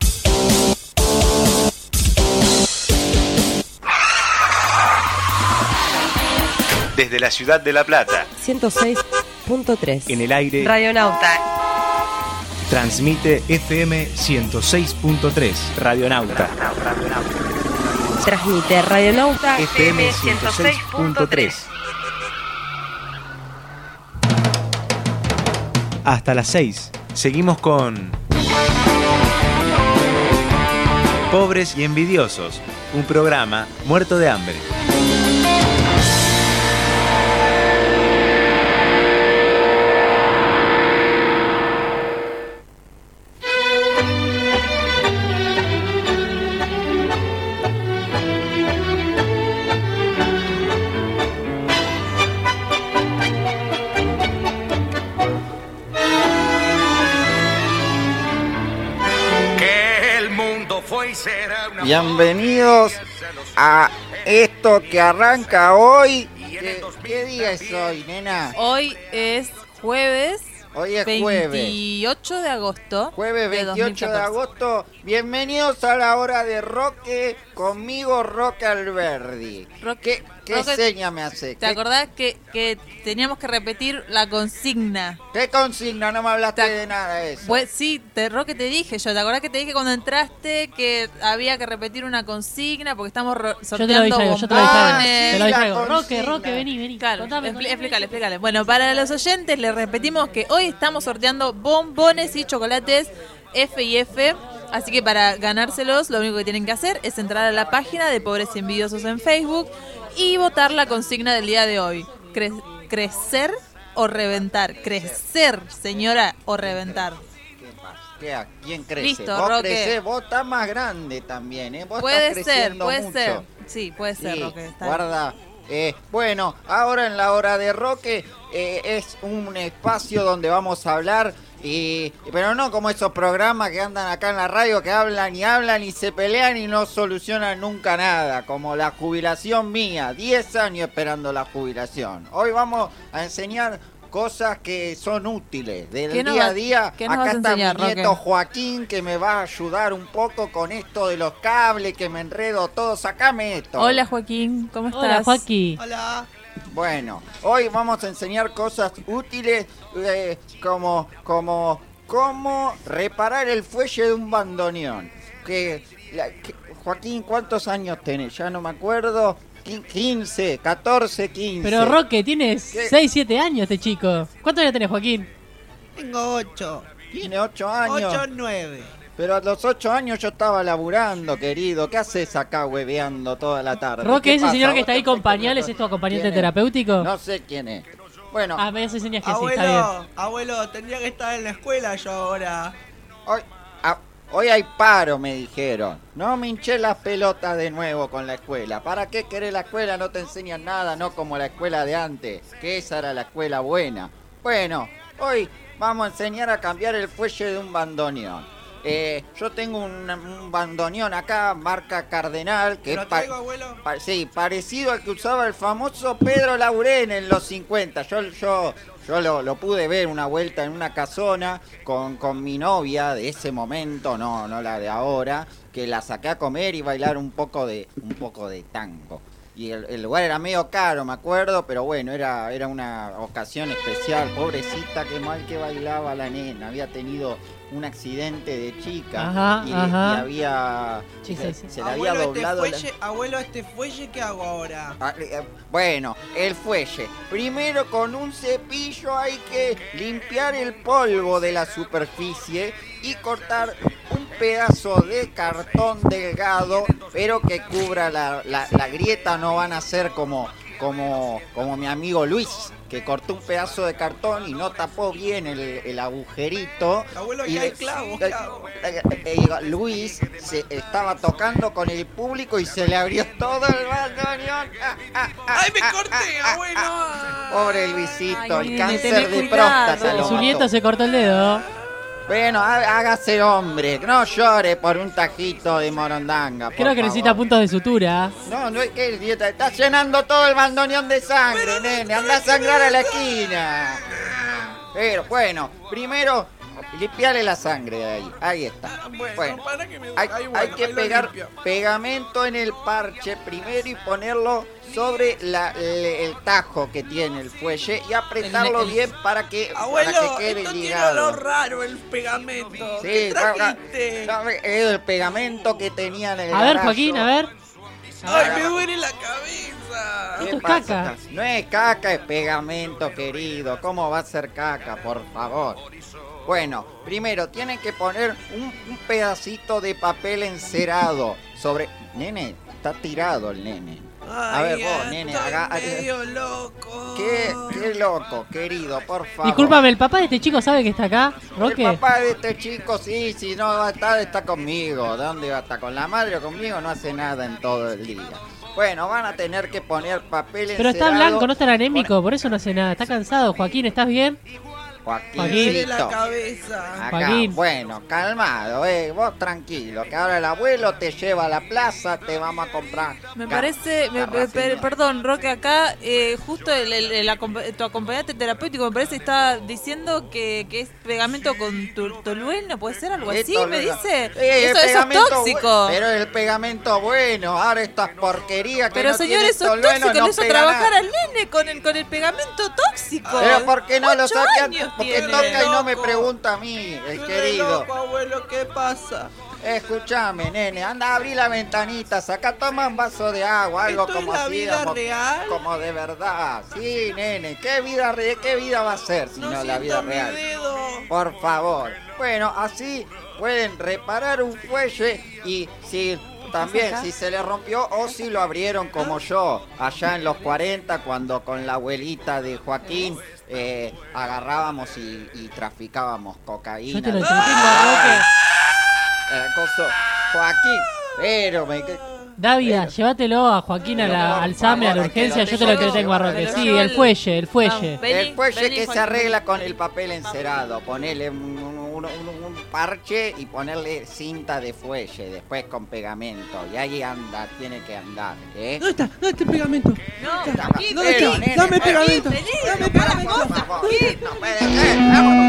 Desde la ciudad de La Plata, 106.3. en el aire, Radionauta. transmite FM 106.3, Radionauta. Transmite Radionauta FM 106.3. Hasta las 6. Seguimos con Pobres y Envidiosos, un programa muerto de hambre. Que el mundo fue y será una... Bienvenidos a esto que arranca hoy. ¿Qué día es hoy, nena? Hoy es jueves. Hoy es jueves. 28 de agosto. Jueves de 28 de 2014. agosto. Bienvenidos a la hora de Roque, conmigo Roque Alberdi. ¿Qué Roque, seña me hace? ¿Te acordás que teníamos que repetir la consigna? ¿Qué consigna? No me hablaste de nada de eso. Pues sí, Roque, te dije yo. ¿Te acordás que te dije cuando entraste que había que repetir una consigna porque estamos sorteando bombones? Yo te lo distraigo. Te lo distraigo. consigna. Roque, vení. Claro, Contame. explícale. Bueno, para los oyentes les repetimos que hoy estamos sorteando bombones y chocolates F&F. Así que para ganárselos, lo único que tienen que hacer es entrar a la página de Pobres y Envidiosos en Facebook y votar la consigna del día de hoy. Crecer o reventar. Crecer, señora, o reventar. ¿Quién crece? Listo, vos Roque. crecés, vos estás más grande también, ¿eh? Vos Puede estás ser, creciendo puede mucho. ser. Sí, puede ser, Sí, Roque. está guarda. Bueno, ahora en la hora de Roque es un espacio donde vamos a hablar, pero no como esos programas que andan acá en la radio que hablan y se pelean y no solucionan nunca nada, como la jubilación mía, 10 años esperando la jubilación. Hoy vamos a enseñar cosas que son útiles del ¿Qué nos día a vas- día. qué nos Acá vas a está mi enseñar, nieto Roque? Joaquín, que me va a ayudar un poco con esto de los cables, que me enredo todo. Sacame esto. Hola, Joaquín, ¿cómo estás? Hola, Joaquín. Hola. Bueno, hoy vamos a enseñar cosas útiles como reparar el fuelle de un bandoneón. Joaquín, ¿cuántos años tenés? Ya no me acuerdo. 15, 14, 15. Pero Roque, tienes ¿Qué? 6, 7 años este chico. ¿Cuántos años tenés, Joaquín? Tengo 8. Tiene 8 años. 8, 9. Pero a los 8 años yo estaba laburando, querido. ¿Qué haces acá hueveando toda la tarde? Roque, ¿Qué ese pasa? señor que ¿Vos está ahí con pañales, ¿es tu acompañante ¿Quién es? terapéutico? No sé quién es. Bueno. Ah, me enseñas que sí, está bien. Abuelo, tendría que estar en la escuela yo ahora. hoy hay paro, me dijeron. No me hinché las pelotas de nuevo con la escuela. ¿Para qué querés la escuela? No te enseñan nada, no como la escuela de antes, que esa era la escuela buena. Bueno, hoy vamos a enseñar a cambiar el fuelle de un bandoneón. Yo tengo un bandoneón acá, marca Cardenal, que ¿Lo traigo, abuelo? sí, parecido al que usaba el famoso Pedro Laurén en los 50. Yo lo pude ver una vuelta en una casona con mi novia de ese momento, no la de ahora, que la saqué a comer y bailar un poco de tango. Y el lugar era medio caro, me acuerdo, pero bueno, era una ocasión especial. Pobrecita, qué mal que bailaba la nena. Había tenido un accidente de chica y había... Sí. Se le había doblado... Abuelo, ¿este fuelle qué hago ahora? Bueno, el fuelle. Primero con un cepillo hay que limpiar el polvo de la superficie y cortar un pedazo de cartón delgado, pero que cubra la grieta. No van a ser como mi amigo Luis, que cortó un pedazo de cartón y no tapó bien el agujerito. Abuelo, y ya hay clavos. Luis se estaba tocando con el público y se le abrió todo el bandoneón. ¡Ay, me corté, abuelo! Pobre Luisito, Ay, el cáncer de próstata lo Su mató. nieto se cortó el dedo. Bueno, hágase hombre, no llore por un tajito de morondanga. Creo que necesita puntos de sutura. No es que dieta, está llenando todo el bandoneón de sangre, nene, anda a sangrar a la esquina. Pero bueno, primero limpiarle la sangre de ahí. Ahí está. Bueno, hay que pegar pegamento en el parche primero y ponerlo sobre el tajo que tiene el fuelle y apretarlo bien para que quede esto ligado. Tiene olor raro el pegamento. Sí, ¿Qué trajiste? es el pegamento que tenía en el A ver, garazo. Joaquín, a ver. ¡Ay, me duele la cabeza! ¿Qué Esto es pasa? caca. No es caca, es pegamento, querido. ¿Cómo va a ser caca, por favor? Bueno, primero tienen que poner un pedacito de papel encerado sobre... Nene, está tirado el nene. A ver vos, nene, medio loco. Qué loco, querido, por favor. Discúlpame, ¿el papá de este chico sabe que está acá, Roque? El papá de este chico, sí, si no va a estar, está conmigo. ¿De dónde va a estar? ¿Con la madre o conmigo? No hace nada en todo el día. Bueno, van a tener que poner papel Pero encerado. está blanco, no está anémico, por eso no hace nada. Está cansado. Joaquín, ¿estás bien? Joaquín. la cabeza. Acá, Joaquín. bueno, calmado, vos tranquilo, que ahora el abuelo te lleva a la plaza, te vamos a comprar. Me parece, perdón, Roque, acá justo tu acompañante terapéutico me parece que está diciendo que es pegamento con tolueno, ¿puede ser algo así? Me dice. Eso es tóxico. Pero el pegamento bueno, ahora estas porquerías que Pero no señor, tienen eso es tolueno, tóxico, no le hizo pega trabajar nada. al nene con el pegamento tóxico. Pero ¿por qué no lo 8 sacan? años Porque tiene. toca y no me pregunta a mí, el querido. Loco, abuelo, ¿qué pasa? Escúchame, nene, anda a abrir la ventanita, saca, toma un vaso de agua, algo ¿Esto como es la así, vida como, real? como de verdad. Sí, nene, ¿qué vida va a ser si no la vida siento mi real? dedo. Por favor. Bueno, así pueden reparar un fuelle y si también si se le rompió o si lo abrieron como yo allá en los 40 cuando con la abuelita de Joaquín agarrábamos y traficábamos cocaína. Yo te lo entretengo, Roque. Joaquín, pero Dávida, llévatelo a Joaquín al SAME, a la urgencia, yo te lo entretengo a Roque. Sí, el fuelle. el fuelle que se arregla con el papel encerado, ponerle un parche y ponerle cinta de fuelle, después con pegamento, y ahí tiene que andar, ¿eh? ¿Dónde está? ¿Dónde está el pegamento? No, Joaquín, ¿Dónde pero, está? nene, Dame pero- pegamento. Vení, Dame para pegamento. cosas, No puede ser,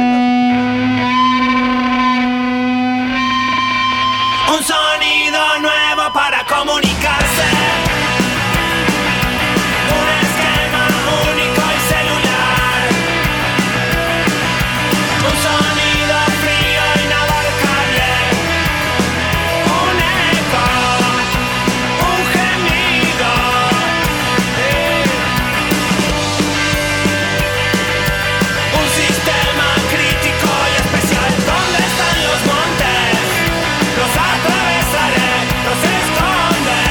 Un sonido nuevo para comunicarse. Un esquema único y celular. Un sonido frío inabarcable. Un eco, un gemido. Un sistema crítico y especial. ¿Dónde están los montes? Los atravesaré, los esconderé.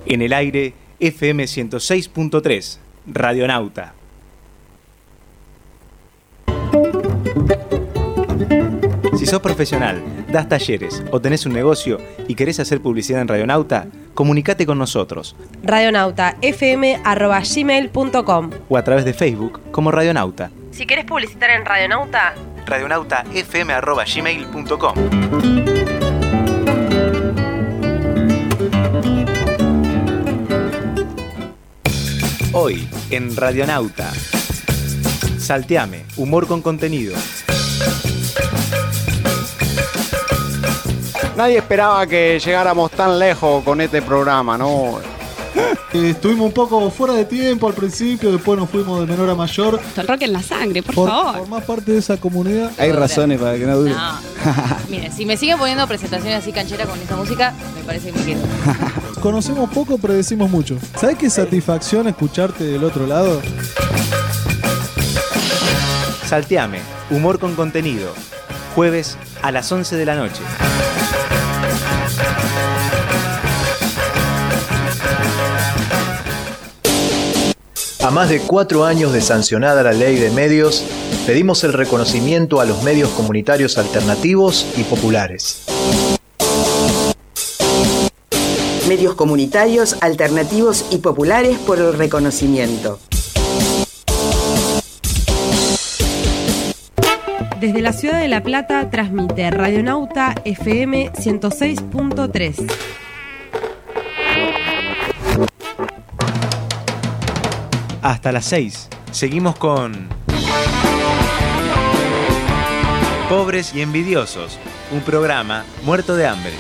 En el aire, FM 106.3, Radionauta. Si sos profesional, das talleres o tenés un negocio y querés hacer publicidad en Radionauta, comunicate con nosotros. radionautafm@gmail.com O a través de Facebook como Radionauta. Si querés publicitar en Radionauta, radionautafm@gmail.com. Hoy, en Radionauta. Salteame, humor con contenido. Nadie esperaba que llegáramos tan lejos con este programa, ¿no? Estuvimos un poco fuera de tiempo al principio, después nos fuimos de menor a mayor. El rock en la sangre, por favor. Formás parte de esa comunidad. Hay razones para que no dure. No. Mire, si me siguen poniendo presentaciones así cancheras con esta música, me parece que me quedo. Conocemos poco, pero decimos mucho. ¿Sabes qué satisfacción escucharte del otro lado? Salteame, humor con contenido. Jueves a las 11 de la noche. A más de 4 años de sancionada la ley de medios, pedimos el reconocimiento a los medios comunitarios alternativos y populares. Medios comunitarios, alternativos y populares por el reconocimiento. desde la ciudad de La Plata transmite Radionauta FM 106.3. Hasta las 6. Seguimos con Pobres y Envidiosos, un programa muerto de hambre.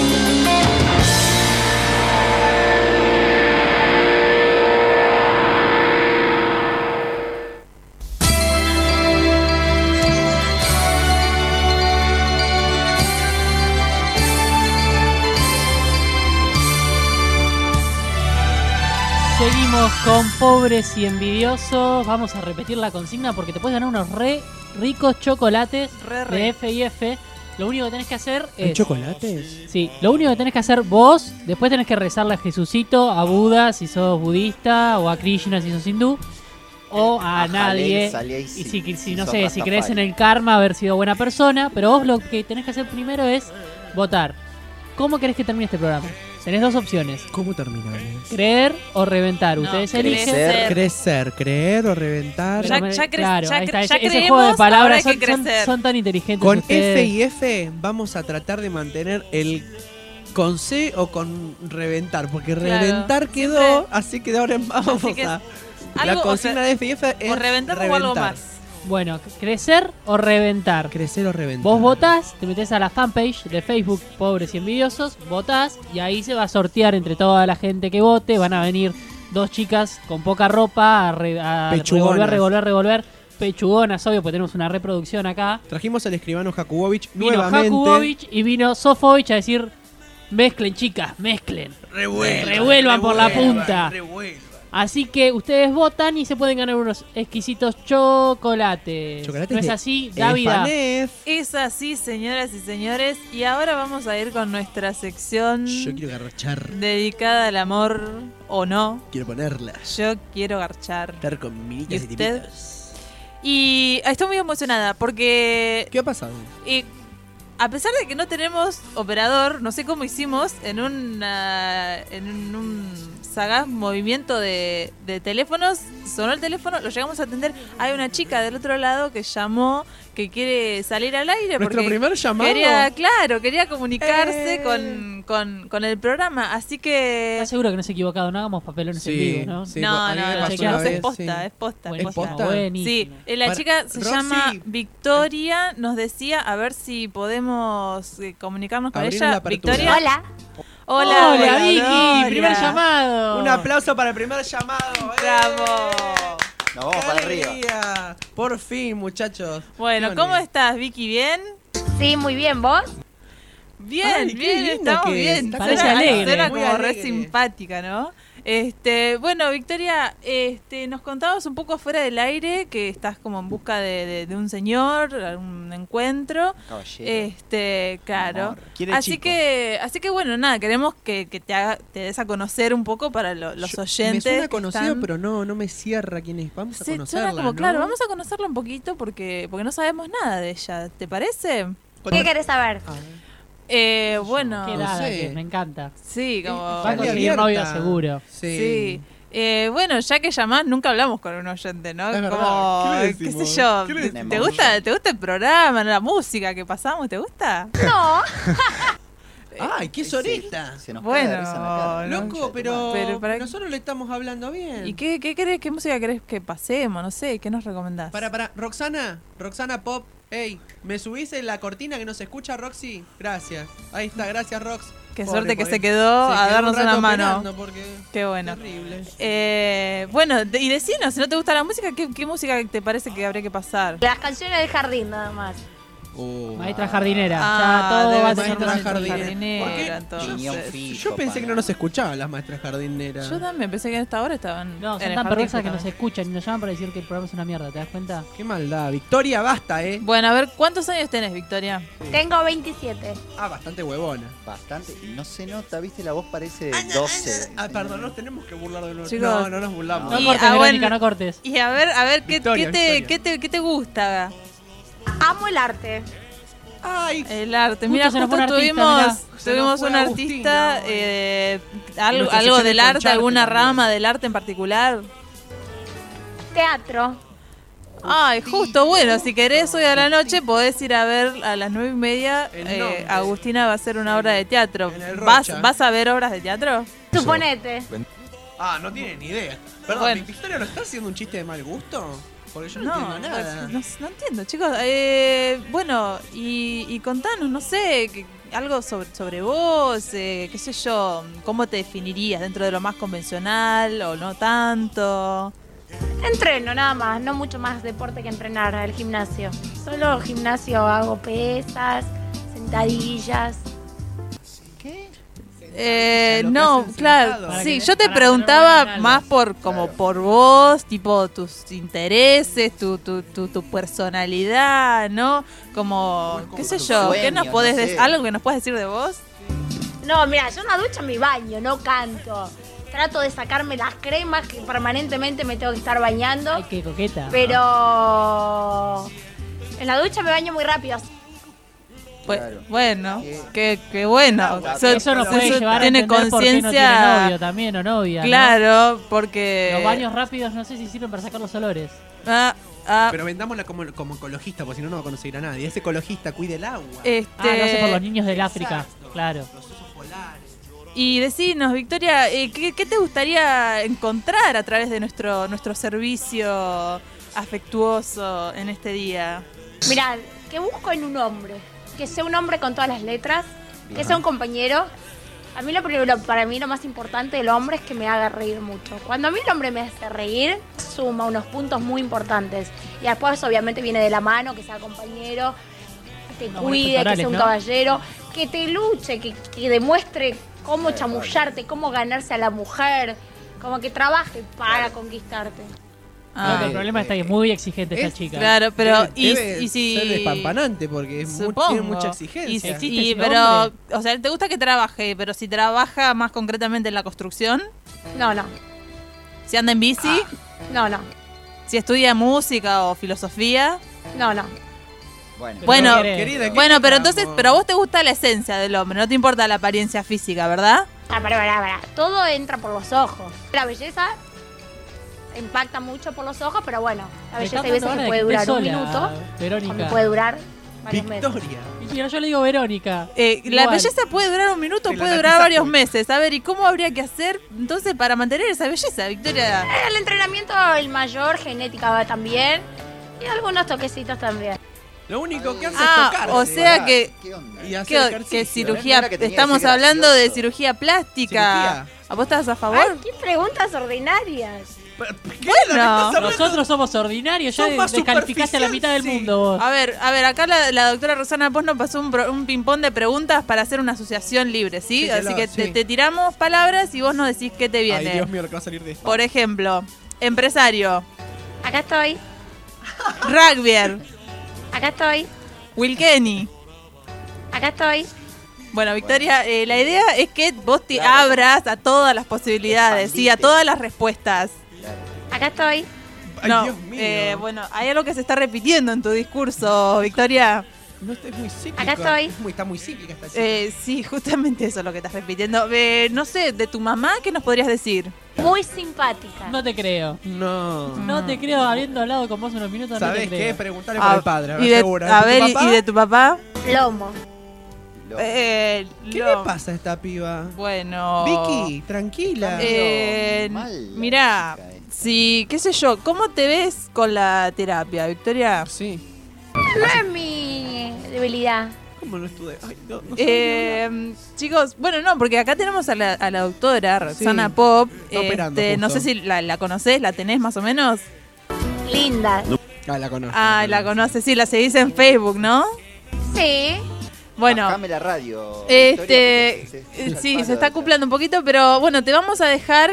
Seguimos con Pobres y Envidiosos. Vamos a repetir la consigna porque te puedes ganar unos re ricos chocolates de F&F. Lo único que tenés que hacer es... ¿Chocolates? Sí, lo único que tenés que hacer vos, después tenés que rezarle a Jesucito, a Buda si sos budista, o a Krishna si sos hindú, o a nadie. Y si no sé, si crees en el karma, haber sido buena persona, pero vos lo que tenés que hacer primero es votar. ¿Cómo querés que termine este programa? Tenés dos opciones. ¿Cómo terminar? Creer o reventar. Ustedes eligen. Creer o reventar. Ese juego de palabras son tan inteligentes. Con ustedes. F y F vamos a tratar de mantener el con C o con reventar. Porque reventar quedó, así que de ahora en más vamos a... La consigna de F y F es o reventar o algo más. Bueno, crecer o reventar. Crecer o reventar. Vos votás, te metés a la fanpage de Facebook Pobres y Envidiosos, votás y ahí se va a sortear entre toda la gente que vote. Van a venir dos chicas con poca ropa a revolver. Pechugonas, obvio, porque tenemos una reproducción acá. Trajimos al escribano Jakubovich vino nuevamente. Jakubovich y vino Sofovich a decir: mezclen, chicas, mezclen. Revuelvan por la punta. Así que ustedes votan y se pueden ganar unos exquisitos chocolates. ¿No es así, Dávida? Es así, señoras y señores. Y ahora vamos a ir con nuestra sección. Yo quiero garchar. Dedicada al amor o no. Quiero ponerla. Yo quiero garchar. Estar con militas y tiritas. Y estoy muy emocionada porque... ¿Qué ha pasado? A pesar de que no tenemos operador, no sé cómo hicimos en un sagaz movimiento de teléfonos, sonó el teléfono, lo llegamos a atender. Hay una chica del otro lado que llamó, que quiere salir al aire. ¿Nuestro primer llamado? Quería comunicarse con el programa, así que... ¿Estás seguro que no es equivocado? No hagamos papelones en vivo, ¿no? Sí, no, es posta, es posta. Buenísimo. Sí, la chica se llama Victoria, nos decía, a ver si podemos comunicarnos con ella. Victoria. Hola, Vicky, primer llamado. Un aplauso para el primer llamado. ¡Bravo! Nos vamos para arriba. Por fin, muchachos. Bueno, ¿cómo estás, Vicky? ¿Bien? Sí, muy bien. ¿Vos? Bien, estamos bien. Parece alegre. Suena como re simpática, ¿no? Bueno, Victoria, nos contabas un poco fuera del aire que estás como en busca de un señor, un encuentro. Caballero. Claro. Quiere Así chico. que bueno, nada, queremos que te des a conocer un poco para los oyentes. Me suena que conocido, están- pero no me cierra quién es. Vamos a Sí, conocerla, suena como, ¿no? claro, vamos a conocerla un poquito porque no sabemos nada de ella. ¿Te parece? ¿Qué querés saber? Bueno, Qué nada, que me encanta. Sí, como... Va a conseguir novio seguro. Sí. Bueno, ya que llamás, nunca hablamos con un oyente, ¿no? Es verdad. Como, ¿Qué le qué decimos? sé yo, ¿Qué le ¿te decimos? gusta el programa, la música que pasamos? ¿Te gusta? No. ¡Ay, qué soreta! Se nos Bueno, cae de risa en la cara. Loco, pero para- nosotros le estamos hablando bien. ¿Y qué querés, qué música querés que pasemos? No sé, ¿qué nos recomendás? Para, Roxana Pop, hey, ¿me subís en la cortina que no se escucha, Roxy? Gracias. Ahí está, gracias, Rox. Qué Pobre, suerte que porque se quedó a un darnos rato una mano. esperando porque Qué bueno. terrible. Bueno, y decinos, si no te gusta la música, ¿qué música te parece que habría que pasar? Las canciones del jardín, nada más. Maestra jardinera. Ah, ya todo debe va a ser ser maestra maestra jardinera, ¿Por entonces. qué? Yo pensé que no nos escuchaban las maestras jardineras. Yo también pensé que en esta hora estaban. No, en son el tan jardín perversas que justamente. nos escuchan y nos llaman para decir que el programa es una mierda, ¿te das cuenta? Qué maldad. Victoria, basta, Bueno, a ver, ¿cuántos años tenés, Victoria? Tengo 27. Ah, bastante huevona. Bastante. Y no se nota, ¿viste? La voz parece de 12. Ah, perdón, nos tenemos que burlar de los Chicos. No nos burlamos. No cortes, Verónica, no cortes. Y a ver, Victoria, ¿qué te gusta? Amo el arte. Ay, el arte. Justo Mira, se nos justo fue un artista, tuvimos mirá. Se nos fue un Agustina, artista, algo Nuestra sección del de arte, Concharte alguna también. rama del arte en particular. Teatro. Ay, justo, bueno, si querés hoy a la noche podés ir a ver a las 9:30. nombre. Agustina va a hacer una obra de teatro. el ¿Vas Rocha. a ver obras de teatro? Suponete. Ah, no tiene ni idea. Perdón, Bueno. ¿Victoria no está haciendo un chiste de mal gusto? Porque yo no, No, entiendo nada. no entiendo, chicos. Bueno, y contanos, no sé, algo sobre vos, qué sé yo, ¿cómo te definirías dentro de lo más convencional o no tanto? Entreno nada más, no mucho más deporte que entrenar al gimnasio. Solo gimnasio hago pesas, sentadillas. No, claro, sí, yo te preguntaba más por vos, tipo tus intereses, tu personalidad, ¿no? Como, qué sé yo, ¿qué nos sueños, podés no sé. decir? ¿Algo que nos puedes decir de vos? No, mira, yo en la ducha me baño, no canto. Trato de sacarme las cremas que permanentemente me tengo que estar bañando. Ay, qué coqueta. Pero en la ducha me baño muy rápido. Bueno, qué bueno. Eso nos puede llevar a tiene entender por qué no tiene conciencia. novio también o novia, ¿no? Claro, porque Los baños rápidos no sé si sirven para sacar los olores. Pero vendámosla como ecologista, porque si no, no va a conseguir a nadie. Es ecologista, cuide el agua. Lo hace por los niños del África, claro. Y decinos, Victoria, ¿qué te gustaría encontrar a través de nuestro servicio afectuoso en este día? Mirá, ¿qué busco en un hombre? Que sea un hombre con todas las letras, que sea un compañero. A mí para mí lo más importante del hombre es que me haga reír mucho. Cuando a mí el hombre me hace reír, suma unos puntos muy importantes. Y después obviamente viene de la mano, que sea compañero, que te Unos cuide, que pectorales, sea un ¿no? caballero, que te luche, que demuestre cómo chamullarte, cómo ganarse a la mujer, como que trabaje para conquistarte. Creo que el problema está que es muy exigente esta chica. Claro, pero Debe y si ser despampanante porque es Supongo. tiene mucha exigencia. Pero, o sea, ¿te gusta que trabaje? Pero si trabaja más concretamente en la construcción, No, no, si anda en bici, no, no, si estudia música o filosofía. no, no. Bueno, querida, ¿qué bueno, pero tratamos? entonces, pero a vos te gusta la esencia del hombre, no te importa la apariencia física, ¿verdad? Pará. Todo entra por los ojos. La belleza impacta mucho por los ojos, pero bueno, la Me belleza está hay veces dando que ganas de puede que durar estés un sola, minuto, Verónica. como puede durar varios meses. Victoria. Y yo le digo Verónica. La Igual. belleza puede durar un minuto, Te la puede durar latizaste. varios meses. A ver, ¿y cómo habría que hacer entonces para mantener esa belleza, Victoria? El entrenamiento, el mayor, genética va también, y algunos toquecitos también. Lo único que hace es tocarse. O sea que Y hacer que ejercicio. cirugía, Era que tenía estamos que ser hablando de gracioso. cirugía plástica. Cirugía. ¿A vos estás a favor? Ay, qué preguntas ordinarias. Bueno, nosotros somos ordinarios, ya descalificaste a la mitad del mundo vos. A ver, acá la doctora Rosana Post nos pasó un ping-pong de preguntas para hacer una asociación libre, ¿sí? Así que te tiramos palabras y vos nos decís qué te viene. Ay, Dios mío, lo que va a salir de esto. Por ejemplo, empresario. Acá estoy. Rugbyer. Acá estoy. Wilkenny. Acá estoy. Bueno, Victoria, la idea es que vos te abras a todas las posibilidades, ¿sí? A todas las respuestas. Acá estoy. No, Ay, Dios mío. Bueno, hay algo que se está repitiendo en tu discurso, Victoria. No, es muy cíclico. Acá estoy. Está muy cíclica esta chica. Sí, justamente eso es lo que estás repitiendo. No sé, de tu mamá, ¿qué nos podrías decir? Muy simpática. No te creo. No te creo, habiendo hablado con vos unos minutos. ¿Sabés no te creo. qué? Preguntale por el padre. ¿Y de tu papá? Lomo. ¿Qué le pasa a esta piba? Bueno. Vicky, tranquila. Mirá, sí, qué sé yo, ¿cómo te ves con la terapia, Victoria? Sí. No es mi debilidad. ¿Cómo no estudié? Ay, no chicos, bueno, no, porque acá tenemos a la doctora Rosana Pop. Está operando no sé justo. si la conocés, la tenés más o menos. Linda. La conozco. La conoces, sí, la seguís en Facebook, ¿no? Sí. Bueno, Bajame la radio. sí, se está acoplando un poquito, pero bueno, te vamos a dejar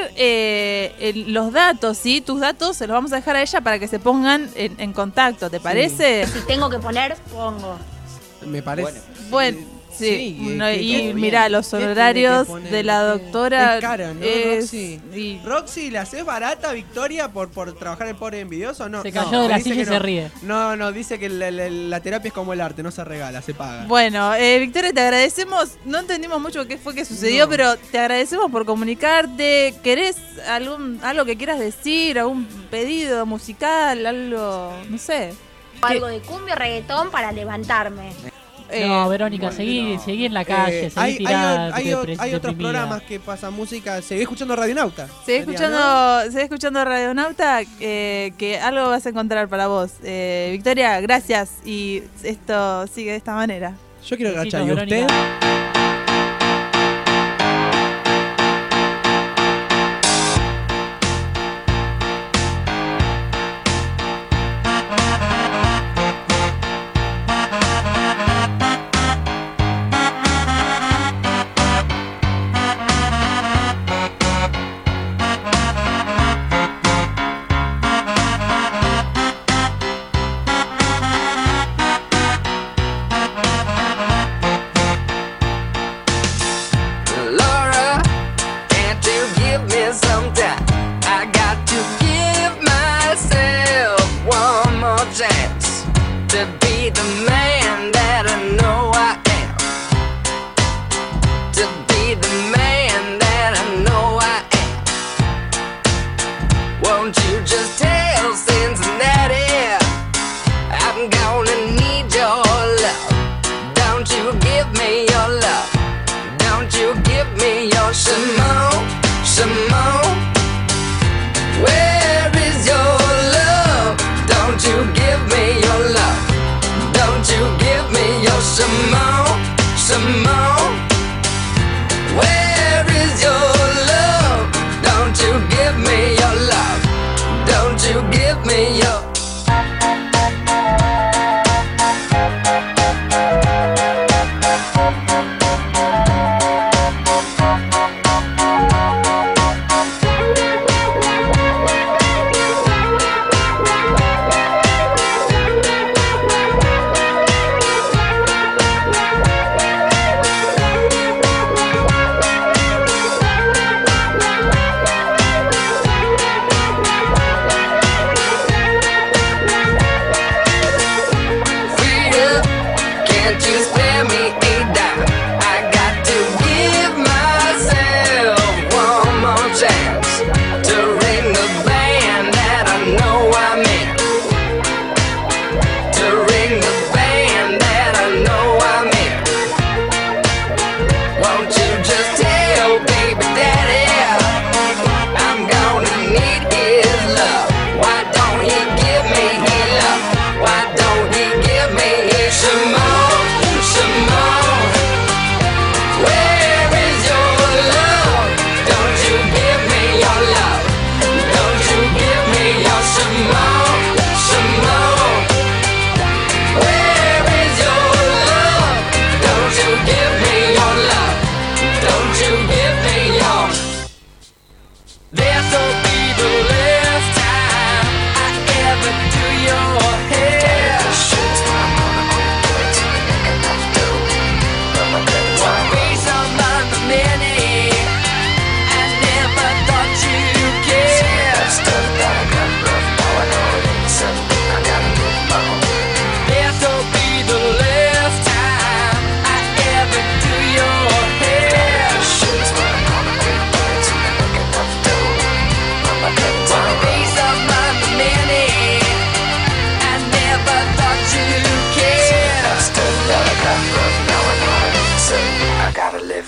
los datos, ¿sí? Tus datos se los vamos a dejar a ella para que se pongan en contacto, ¿te parece? Si tengo que poner, pongo. Me parece. Bueno, sí. Y mirá, los horarios de la doctora. Es cara, ¿no, Roxy? Roxy, ¿le haces barata, Victoria, por trabajar en Pobre Envidioso o no? Se cayó de la silla y se ríe. No, dice que la terapia es como el arte, no se regala, se paga. Bueno, Victoria, te agradecemos. No entendimos mucho qué fue que sucedió, pero te agradecemos por comunicarte. ¿Querés algo que quieras decir? ¿Algún pedido musical? Algo, no sé. Algo de cumbia, reggaetón para levantarme. No, Verónica, seguí en la calle, seguí tirada. Hay otros programas que pasan música. Seguí escuchando Radionauta. Seguí escuchando Radionauta, que algo vas a encontrar para vos. Victoria, gracias. Y esto sigue de esta manera. Yo quiero agachar. ¿Y usted? Don't you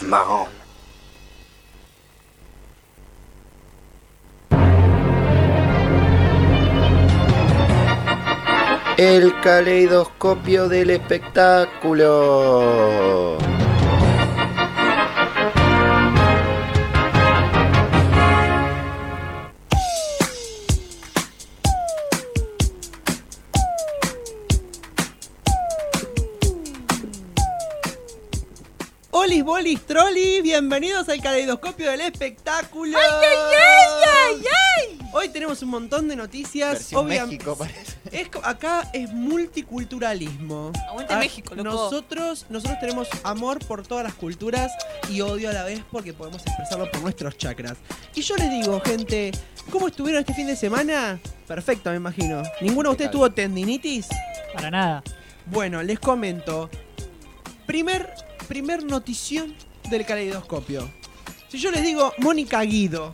es marrant. El caleidoscopio del espectáculo. Olis, bolis, trolis, bienvenidos al caleidoscopio del espectáculo. ¡Ay, ay, ay, ay, ay! Hoy tenemos un montón de noticias. Versión México, parece. Acá es multiculturalismo. Aguante México, loco. Nosotros tenemos amor por todas las culturas y odio a la vez porque podemos expresarlo por nuestros chakras. Y yo les digo, gente, ¿cómo estuvieron este fin de semana? Perfecto, me imagino. ¿Ninguno de ustedes tuvo tendinitis? Para nada. Bueno, les comento. Primer notición del caleidoscopio. Si yo les digo Mónica Guido,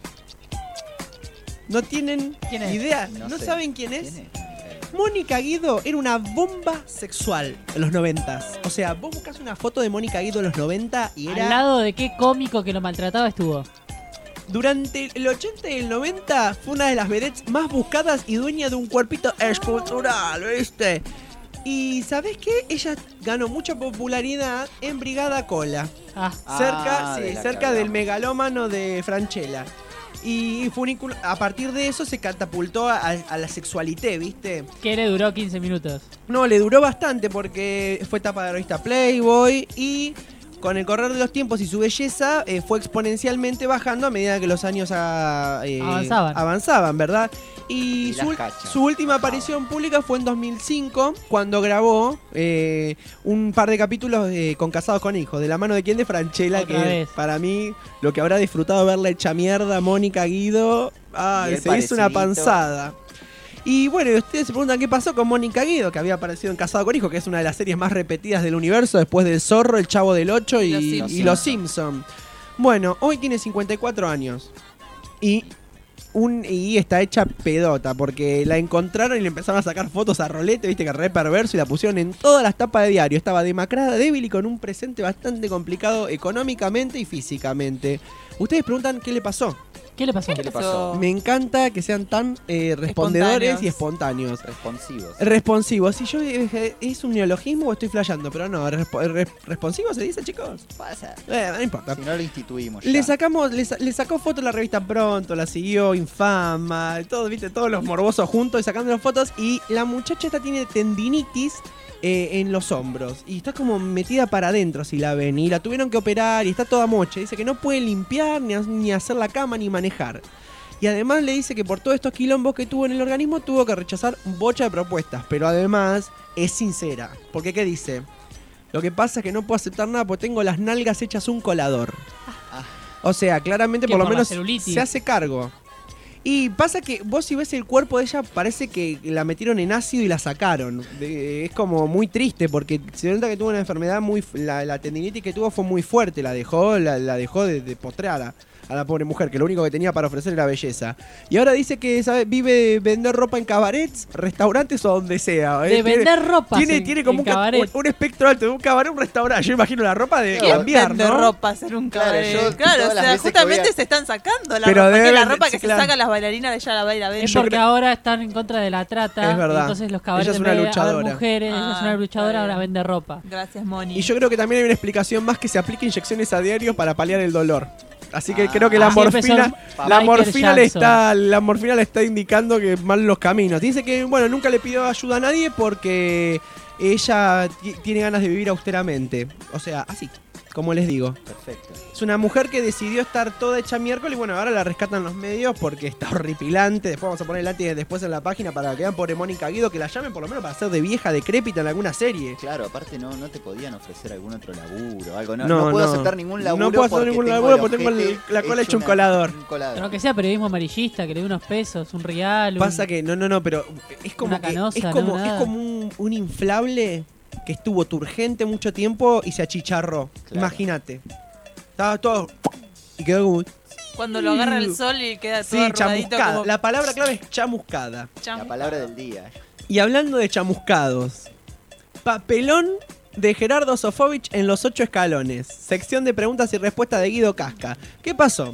¿no tienen idea? ¿No saben quién es? Mónica Guido era una bomba sexual en los 90s. O sea, vos buscas una foto de Mónica Guido en los 90 y era... ¿Al lado de qué cómico que lo maltrataba estuvo? Durante el 80 y el 90 fue una de las vedettes más buscadas y dueña de un cuerpito escultural, ¿viste? Y ¿sabés qué? Ella ganó mucha popularidad en Brigada Cola. Cerca del megalómano de Franchella. Y a partir de eso se catapultó a la sexualité, ¿viste? Que le duró 15 minutos. No, le duró bastante porque fue tapa de revista Playboy y con el correr de los tiempos y su belleza fue exponencialmente bajando a medida que los años avanzaban, ¿verdad? Y su última aparición pública fue en 2005, cuando grabó un par de capítulos con Casados con Hijos, de la mano de quién, de Franchella, que para mí lo que habrá disfrutado verla hecha mierda a Mónica Guido, se hizo una panzada. Y bueno, y ustedes se preguntan qué pasó con Mónica Guido, que había aparecido en Casado con Hijos, que es una de las series más repetidas del universo después del Zorro, El Chavo del Ocho y Los Simpson. Bueno, hoy tiene 54 años. Y está hecha pedota, porque la encontraron y le empezaron a sacar fotos a rolete, viste que re perverso, y la pusieron en todas las tapas de diario. Estaba demacrada, débil y con un presente bastante complicado económicamente y físicamente. Ustedes preguntan qué le pasó. ¿Qué le pasó? Me encanta que sean tan respondedores y espontáneos. Responsivos. Si yo ¿es un neologismo o estoy flasheando? Pero no, ¿responsivo se dice, chicos? Pasa. No importa. Si no lo instituimos ya. Le sacó fotos la revista Pronto, la siguió Infama, todos los morbosos juntos y sacando las fotos. Y la muchacha esta tiene tendinitis en los hombros y está como metida para adentro, si la ven, y la tuvieron que operar y está toda mocha. Dice que no puede limpiar ni hacer la cama ni manejar, y además le dice que por todos estos quilombos que tuvo en el organismo tuvo que rechazar bocha de propuestas, pero además es sincera, porque ¿qué dice? Lo que pasa es que no puedo aceptar nada porque tengo las nalgas hechas un colador. O sea, claramente por lo menos se hace cargo. Y pasa que vos si ves el cuerpo de ella parece que la metieron en ácido y la sacaron. Es como muy triste porque se nota que tuvo una enfermedad la tendinitis que tuvo fue muy fuerte, la dejó de postrada a la pobre mujer, que lo único que tenía para ofrecer era belleza. Y ahora dice que vive de vender ropa en cabarets, restaurantes o donde sea. Vender ropa. Tiene como un espectro alto de un cabaret, un restaurante. Yo imagino la ropa de cambiar, ¿no? ropa en un cabaret. Claro, o sea, justamente se están sacando la ropa que se sacan las bailarinas de ella la baila. Es porque ahora están en contra de la trata. Es verdad. Entonces los cabarets, ella es una luchadora. Mujeres, ella es una luchadora, ahora vende ropa. Gracias, Moni. Y yo creo que también hay una explicación más, que se aplica inyecciones a diario para paliar el dolor. Así que creo que la morfina le está indicando que mal los caminos. Dice que bueno, nunca le pidió ayuda a nadie porque ella tiene ganas de vivir austeramente. O sea, así, como les digo. Perfecto. Es una mujer que decidió estar toda hecha miércoles y bueno, ahora la rescatan los medios porque está horripilante. Después vamos a poner el látigo después en la página para que vean pobre Mónica Guido, que la llamen por lo menos para ser de vieja decrépita en alguna serie. Claro, aparte no te podían ofrecer algún otro laburo o algo. No puedo aceptar ningún laburo. No puedo hacer ningún laburo porque tengo la cola hecha un colador. Pero que sea periodismo amarillista, que le dé unos pesos, un real. Pasa que no, pero es como es como un inflable que estuvo turgente mucho tiempo y se achicharró. Claro. Imagínate. Estaba todo y quedó como... Cuando lo agarra el sol y queda todo arrugadito. Chamuscada. Como... La palabra clave es chamuscada. La palabra del día. Y hablando de chamuscados, papelón de Gerardo Sofovich en Los 8 Escalones. Sección de preguntas y respuestas de Guido Casca. ¿Qué pasó?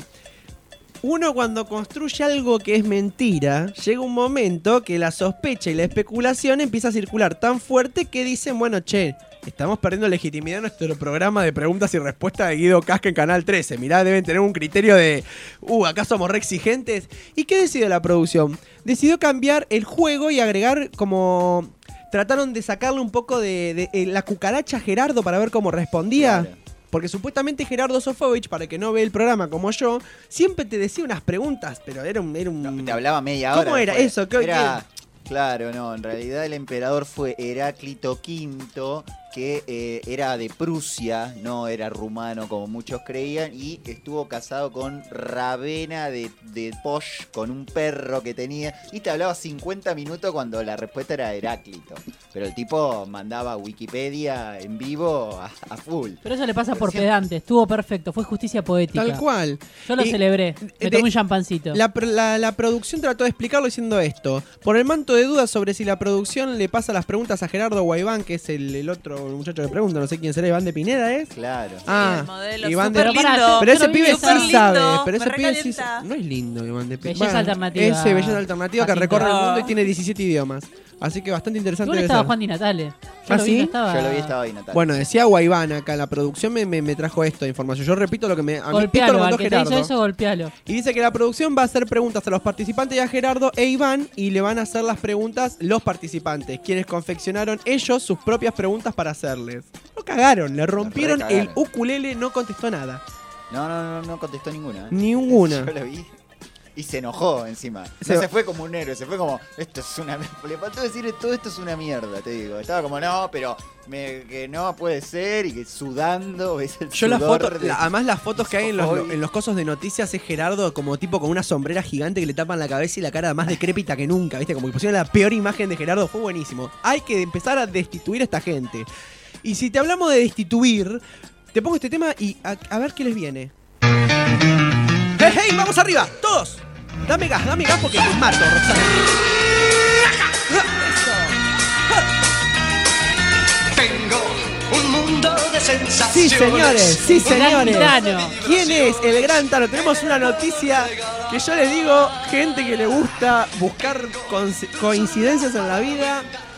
Uno cuando construye algo que es mentira, llega un momento que la sospecha y la especulación empieza a circular tan fuerte que dicen, bueno, che, estamos perdiendo legitimidad en nuestro programa de preguntas y respuestas de Guido Casca en Canal 13. Mirá, deben tener un criterio de, acá somos re exigentes. ¿Y qué decidió la producción? Decidió cambiar el juego y agregar como... Trataron de sacarle un poco de la cucaracha a Gerardo para ver cómo respondía. Claro. Porque supuestamente Gerardo Sofovich, para que no ve el programa como yo, siempre te decía unas preguntas, pero era un... No, te hablaba media hora. ¿Cómo era eso? Claro, no, en realidad el emperador fue Heráclito V, que era de Prusia, no era rumano como muchos creían, y estuvo casado con Ravena de Posh, con un perro que tenía, y te hablaba 50 minutos cuando la respuesta era Heráclito. Pero el tipo mandaba Wikipedia en vivo a full. Pero eso le pasa por pedante, estuvo perfecto, fue justicia poética. Tal cual. Yo lo celebré, me tomé un champancito. La producción trató de explicarlo diciendo esto. Por el manto de dudas sobre si la producción le pasa las preguntas a Gerardo o a Iván, que es el otro muchacho que pregunta, no sé quién será, Iván de Pineda, ¿es? Claro. Ah, el modelo Iván de lindo. Pero ese pibe sí lindo, sabe. Pero ese me pibe sí recalienta. no es lindo, Iván de Pineda. Belleza alternativa. Ese belleza alternativa que recorre el No. mundo y tiene 17 idiomas. Así que bastante interesante. ¿Dónde debe estaba ser. Juan Di Natale? ¿Ah, sí? Yo lo vi, estaba ahí, Natalia. Bueno, decía Guaiván acá, la producción me trajo esto de información. Yo repito lo que a mí esto Golpealo, lo mandó al que te Gerardo. hizo eso, golpealo. Y dice que la producción va a hacer preguntas a los participantes y a Gerardo e Iván, y le van a hacer las preguntas los participantes, quienes confeccionaron ellos sus propias preguntas para hacerles. No cagaron, le rompieron el ukulele, no contestó nada. No contestó ninguna. Ninguna. Yo lo vi. Y se enojó encima. No se fue como un héroe, se fue como, esto es una mierda. Le faltó decir, todo esto es una mierda, te digo. Estaba como, no, pero que no puede ser, y que sudando, ves el Yo las sudor fotos, además las fotos que hay en los cosos de noticias es Gerardo como tipo con una sombrera gigante que le tapan la cabeza y la cara más decrépita que nunca, ¿viste? Como que pusieron la peor imagen de Gerardo, fue buenísimo. Hay que empezar a destituir a esta gente. Y si te hablamos de destituir, te pongo este tema y a ver qué les viene. ¡Hey, hey! ¡Vamos arriba! ¡Todos! Dame gas porque te mato, Roxana. Tengo un mundo de sensaciones. Sí, señores. Tano. ¿Quién es el gran Tano? Tenemos una noticia que yo les digo, gente que le gusta buscar coincidencias en la vida.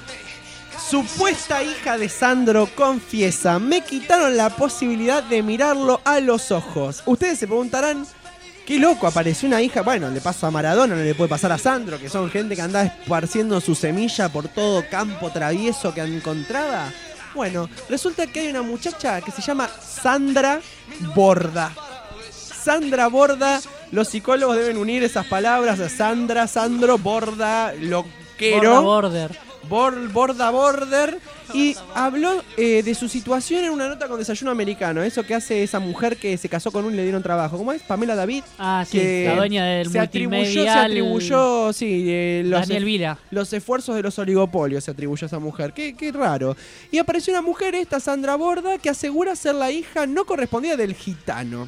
Supuesta hija de Sandro confiesa, me quitaron la posibilidad de mirarlo a los ojos. Ustedes se preguntarán, qué loco, apareció una hija. Bueno, le pasa a Maradona, no le puede pasar a Sandro, que son gente que anda esparciendo su semilla por todo campo travieso que encontraba. Bueno, resulta que hay una muchacha que se llama Sandra Borda. Sandra Borda, los psicólogos deben unir esas palabras a Sandra, Sandro, Borda, loquero. Borda Border. Y habló de su situación en una nota con Desayuno Americano. Eso que hace esa mujer que se casó con un y le dieron trabajo. ¿Cómo es? Pamela David. Ah, sí, que la dueña del se multimedial. atribuyó sí, Daniel Vila. los esfuerzos de los oligopolios se atribuyó a esa mujer. Qué raro. Y apareció una mujer, esta Sandra Borda, que asegura ser la hija no correspondida del gitano.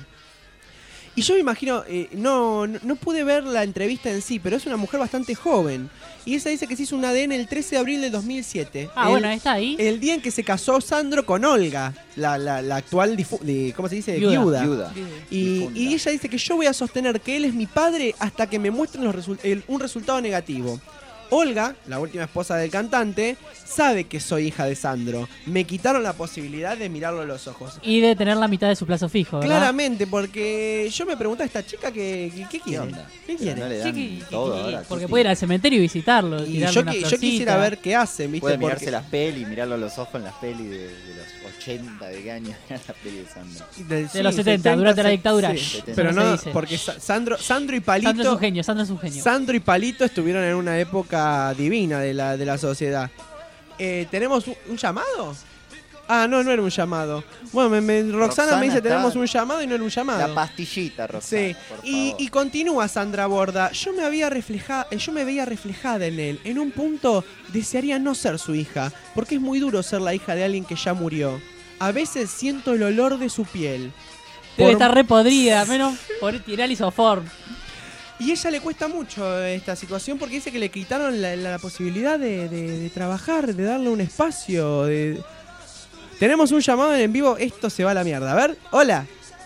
Y yo me imagino, no pude ver la entrevista en sí, pero es una mujer bastante joven. Y esa dice que se hizo un ADN el 13 de abril del 2007. Bueno, está ahí. El día en que se casó Sandro con Olga, la actual, ¿cómo se dice? Viuda. Y ella dice que yo voy a sostener que él es mi padre hasta que me muestren un resultado negativo. Olga, la última esposa del cantante, sabe que soy hija de Sandro. Me quitaron la posibilidad de mirarlo a los ojos. Y de tener la mitad de su plazo fijo, ¿verdad? Claramente, porque yo me preguntaba a esta chica qué quiere. ¿Qué quiere? No le dan todo ahora, porque puede ir al cementerio y visitarlo. Y yo quisiera ver qué hace, ¿viste? Puede mirarse las pelis, mirarlo a los ojos en las pelis de los 80, ¿de qué año era la peli de Sandro? De los 70, durante la dictadura. Sí, pero no, porque Sandro y Palito... Sandro es un genio. Sandro y Palito estuvieron en una época divina de la sociedad. ¿Tenemos un llamado? Ah, no era un llamado. Bueno, Roxana me dice tenemos un llamado y no era un llamado. La pastillita, Roxana. Sí. Y continúa Sandra Borda. Yo me veía reflejada en él. En un punto desearía no ser su hija, porque es muy duro ser la hija de alguien que ya murió. A veces siento el olor de su piel. Debe estar re podrida, menos por tirar isoform. Y a ella le cuesta mucho esta situación porque dice que le quitaron la posibilidad de trabajar, de darle un espacio. Tenemos un llamado en vivo, esto se va a la mierda. A ver, hola.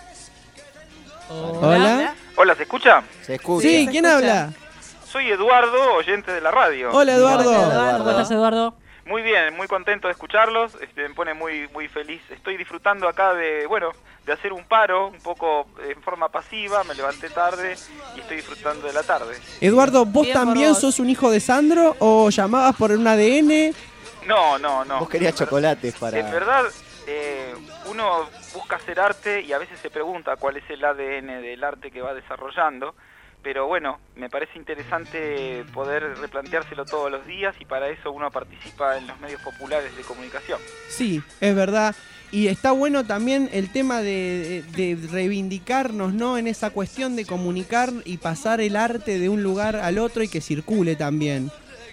Hola. Hola, ¿se escucha? Se escucha. Sí, ¿quién habla? Soy Eduardo, oyente de la radio. Hola, Eduardo. ¿Cómo estás, Eduardo? Muy bien, muy contento de escucharlos, me pone muy feliz. Estoy disfrutando acá de hacer un paro, un poco en forma pasiva, me levanté tarde y estoy disfrutando de la tarde. Eduardo, ¿vos Bien por también vos. sos un hijo de Sandro o llamabas por un ADN? No. Vos querías chocolates para... En verdad, uno busca hacer arte y a veces se pregunta cuál es el ADN del arte que va desarrollando. Pero bueno, me parece interesante poder replanteárselo todos los días y para eso uno participa en los medios populares de comunicación. Sí, es verdad. Y está bueno también el tema de reivindicarnos, ¿no? En esa cuestión de comunicar y pasar el arte de un lugar al otro y que circule también.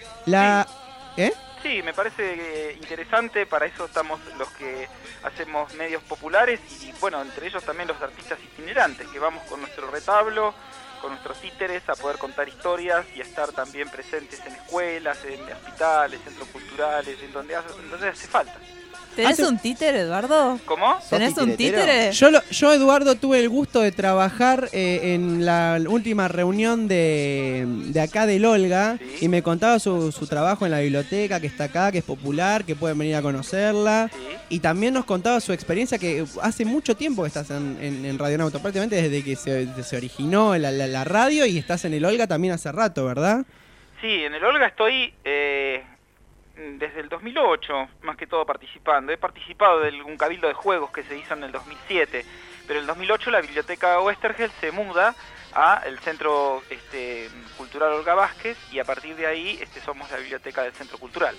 Sí, me parece interesante, para eso estamos los que hacemos medios populares y bueno, entre ellos también los artistas itinerantes, que vamos con nuestro retablo, con nuestros títeres a poder contar historias y a estar también presentes en escuelas, en hospitales, centros culturales, en donde hace falta. ¿Tenés un títere, Eduardo? ¿Cómo? ¿Tenés un títere? Yo, Eduardo, tuve el gusto de trabajar en la última reunión de acá del Olga, y me contaba su trabajo en la biblioteca, que está acá, que es popular, que pueden venir a conocerla. Y también nos contaba su experiencia, que hace mucho tiempo que estás en Radionauta, prácticamente desde que se originó la radio, y estás en el Olga también hace rato, ¿verdad? Sí, en el Olga estoy desde el 2008, más que todo participando. He participado de un cabildo de juegos que se hizo en el 2007, pero en el 2008 la biblioteca Westergel se muda al Centro Cultural Olga Vázquez y a partir de ahí somos la biblioteca del Centro Cultural.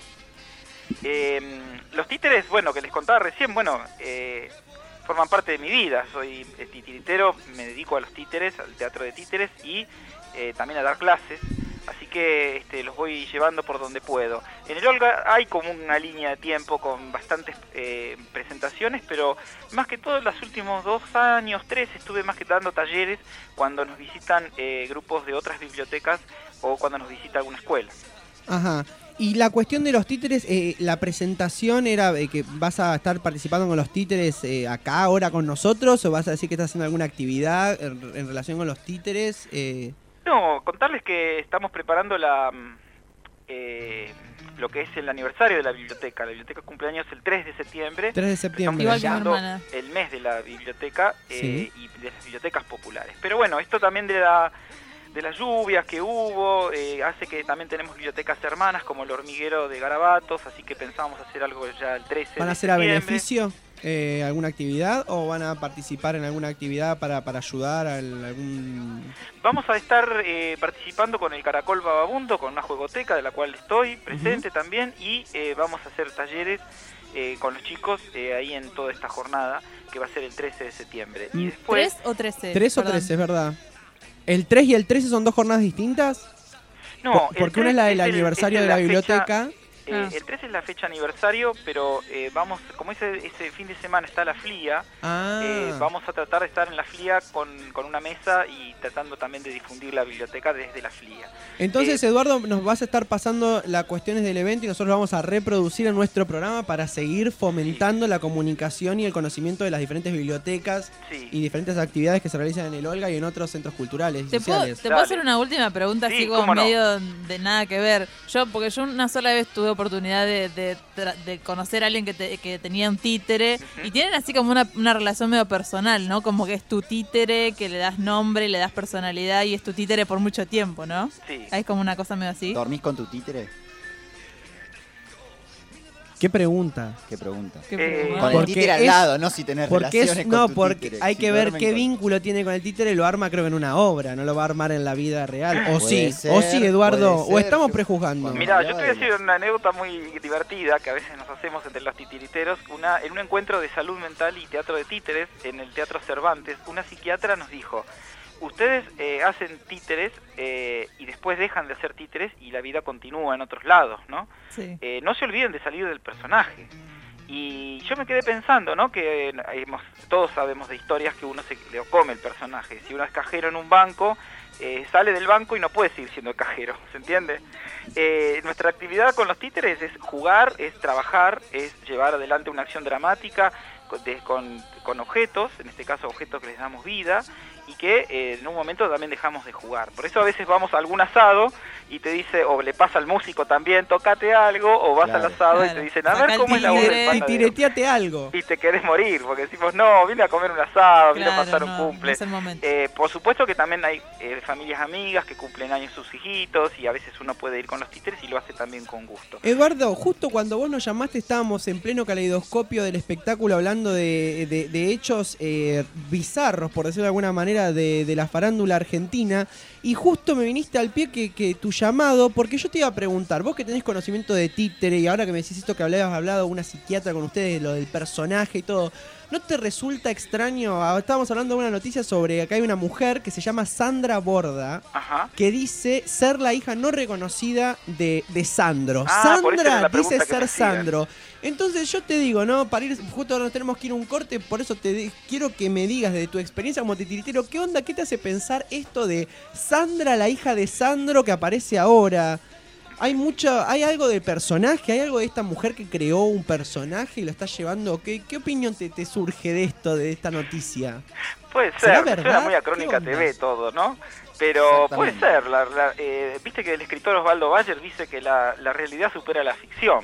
Los títeres, bueno, que les contaba recién, forman parte de mi vida. Soy titiritero, me dedico a los títeres, al teatro de títeres y también a dar clases. Así que los voy llevando por donde puedo. En el Olga hay como una línea de tiempo con bastantes presentaciones, pero más que todo en los últimos 2 años, 3, estuve más que dando talleres cuando nos visitan grupos de otras bibliotecas o cuando nos visita alguna escuela. Ajá. Y la cuestión de los títeres, la presentación era que vas a estar participando con los títeres acá ahora con nosotros, o vas a decir que estás haciendo alguna actividad en relación con los títeres. No, contarles que estamos preparando lo que es el aniversario de la biblioteca. La biblioteca cumpleaños el 3 de septiembre. 3 de septiembre. Estamos celebrando el mes de la biblioteca y de las bibliotecas populares. Pero bueno, esto también de las lluvias que hubo, hace que también tenemos bibliotecas hermanas como el Hormiguero de Garabatos, así que pensamos hacer algo ya el 13 ¿Van a de hacer a septiembre. beneficio alguna actividad o van a participar en alguna actividad para ayudar a algún...? Vamos a estar participando con el Caracol Vagabundo, con una juegoteca de la cual estoy presente también, y vamos a hacer talleres con los chicos ahí en toda esta jornada, que va a ser el 13 de septiembre. Y después, ¿3 o 13? 3 o 13, es verdad. ¿El 3 y el 13 son 2 jornadas distintas? No, porque una es la del aniversario de la biblioteca. El 13 es la fecha aniversario, pero vamos, como ese fin de semana está la FLIA, vamos a tratar de estar en la FLIA con una mesa y tratando también de difundir la biblioteca desde la FLIA. Entonces, Eduardo, nos vas a estar pasando las cuestiones del evento y nosotros lo vamos a reproducir en nuestro programa para seguir fomentando la comunicación y el conocimiento de las diferentes bibliotecas y diferentes actividades que se realizan en el Olga y en otros centros culturales y ¿Te puedo hacer una última pregunta así como medio de nada que ver? Porque yo una sola vez tuve oportunidad de conocer a alguien que tenía un títere y tienen así como una relación medio personal, ¿no? Como que es tu títere, que le das nombre, le das personalidad y es tu títere por mucho tiempo, ¿no? Sí. Es como una cosa medio así. ¿Dormís con tu títere? ¿Qué pregunta? ¿Qué pregunta? Con el títere al lado, no si tenés relaciones con tu porque títere. hay Si que ver duermen qué con- vínculo tiene con el títere, lo arma creo que en una obra, no lo va a armar en la vida real. O Puede sí, ser, Eduardo, puede o ser. estamos prejuzgando. Mirá, yo te voy a decir una anécdota muy divertida que a veces nos hacemos entre los titiriteros. En un encuentro de salud mental y teatro de títeres en el Teatro Cervantes, una psiquiatra nos dijo: ustedes hacen títeres y después dejan de hacer títeres y la vida continúa en otros lados, ¿no? Sí. No se olviden de salir del personaje. Y yo me quedé pensando, ¿no? Que todos sabemos de historias que uno se le come el personaje. Si uno es cajero en un banco, sale del banco y no puede seguir siendo cajero, ¿se entiende? Nuestra actividad con los títeres es jugar, es trabajar, es llevar adelante una acción dramática con objetos, en este caso objetos que les damos vida, y que en un momento también dejamos de jugar. Por eso a veces vamos a algún asado y te dice, o le pasa al músico también, tocate algo, o vas al asado y te dicen, a ver cómo es la voz del panadero. Y tireteate algo. Y te querés morir, porque decimos, no, vine a comer un asado, vine a pasar un cumple. No es el momento. Por supuesto que también hay familias amigas que cumplen años sus hijitos, y a veces uno puede ir con los títeres y lo hace también con gusto. Eduardo, justo cuando vos nos llamaste estábamos en pleno caleidoscopio del espectáculo hablando de hechos bizarros, por decirlo de alguna manera, de la farándula argentina, y justo me viniste al pie que tu llamado, porque yo te iba a preguntar, vos que tenés conocimiento de títere, y ahora que me decís esto que habías hablado una psiquiatra con ustedes, lo del personaje y todo, ¿no te resulta extraño? Estábamos hablando de una noticia sobre acá hay una mujer que se llama Sandra Borda, que dice ser la hija no reconocida de Sandro. Sandra dice ser Sandro. Entonces yo te digo, ¿no? Para ir, justo ahora nos tenemos que ir a un corte, por eso quiero que me digas desde tu experiencia como titiritero, ¿qué onda? ¿Qué te hace pensar esto de Sandra, la hija de Sandro, que aparece ahora? Hay algo del personaje, hay algo de esta mujer que creó un personaje y lo está llevando. ¿Qué opinión te surge de esto, de esta noticia? Puede ser, suena muy a Crónica TV todo, ¿no? Pero puede ser. Viste que el escritor Osvaldo Bayer dice que la realidad supera la ficción.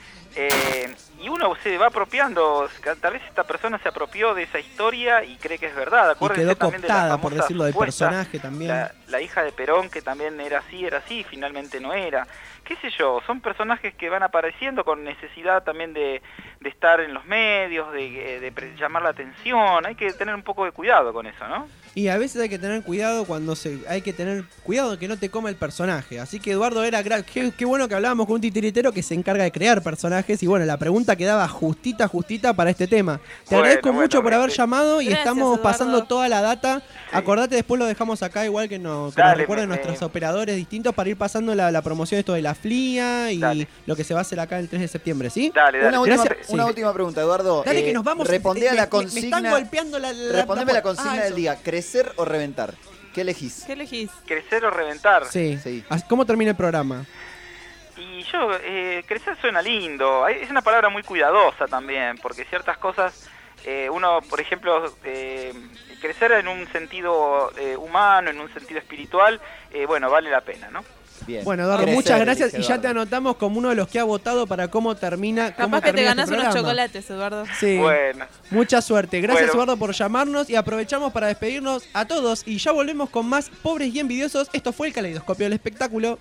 Y uno se va apropiando, tal vez esta persona se apropió de esa historia y cree que es verdad. Acuérdense quedó también cooptada, de la por decirlo, del supuesta, personaje también. La hija de Perón, que también era así, finalmente no era. Qué sé yo, son personajes que van apareciendo con necesidad también de estar en los medios, de llamar la atención. Hay que tener un poco de cuidado con eso, ¿no? Y a veces hay que tener cuidado hay que tener cuidado que no te coma el personaje. Así que Eduardo qué bueno que hablábamos con un titiritero que se encarga de crear personajes. Y bueno, la pregunta quedaba justita para este tema. Te agradezco mucho por haber llamado y estamos Eduardo. pasando toda la data. Sí. Acordate, después lo dejamos acá, igual que nos recuerden nuestros operadores distintos para ir pasando la promoción de esto de la FLIA y lo que se va a hacer acá el 3 de septiembre, ¿sí? Dale. Una última pregunta, Eduardo. Dale, que nos vamos. Respondé a la consigna. Me están golpeando respondeme la consigna del día. ¿Crecer o reventar? ¿Qué elegís? ¿Crecer o reventar? Sí. ¿Cómo termina el programa? Y yo, crecer suena lindo. Es una palabra muy cuidadosa también, porque ciertas cosas, uno, por ejemplo, crecer en un sentido humano, en un sentido espiritual, bueno, vale la pena, ¿no? Bien. Bueno, Eduardo, muchas gracias y ya te anotamos como uno de los que ha votado para cómo termina. Capaz que te ganás unos chocolates, Eduardo. Sí. Bueno. Mucha suerte. Gracias, Eduardo, por llamarnos y aprovechamos para despedirnos a todos y ya volvemos con más Pobres y Envidiosos. Esto fue el Caleidoscopio del Espectáculo.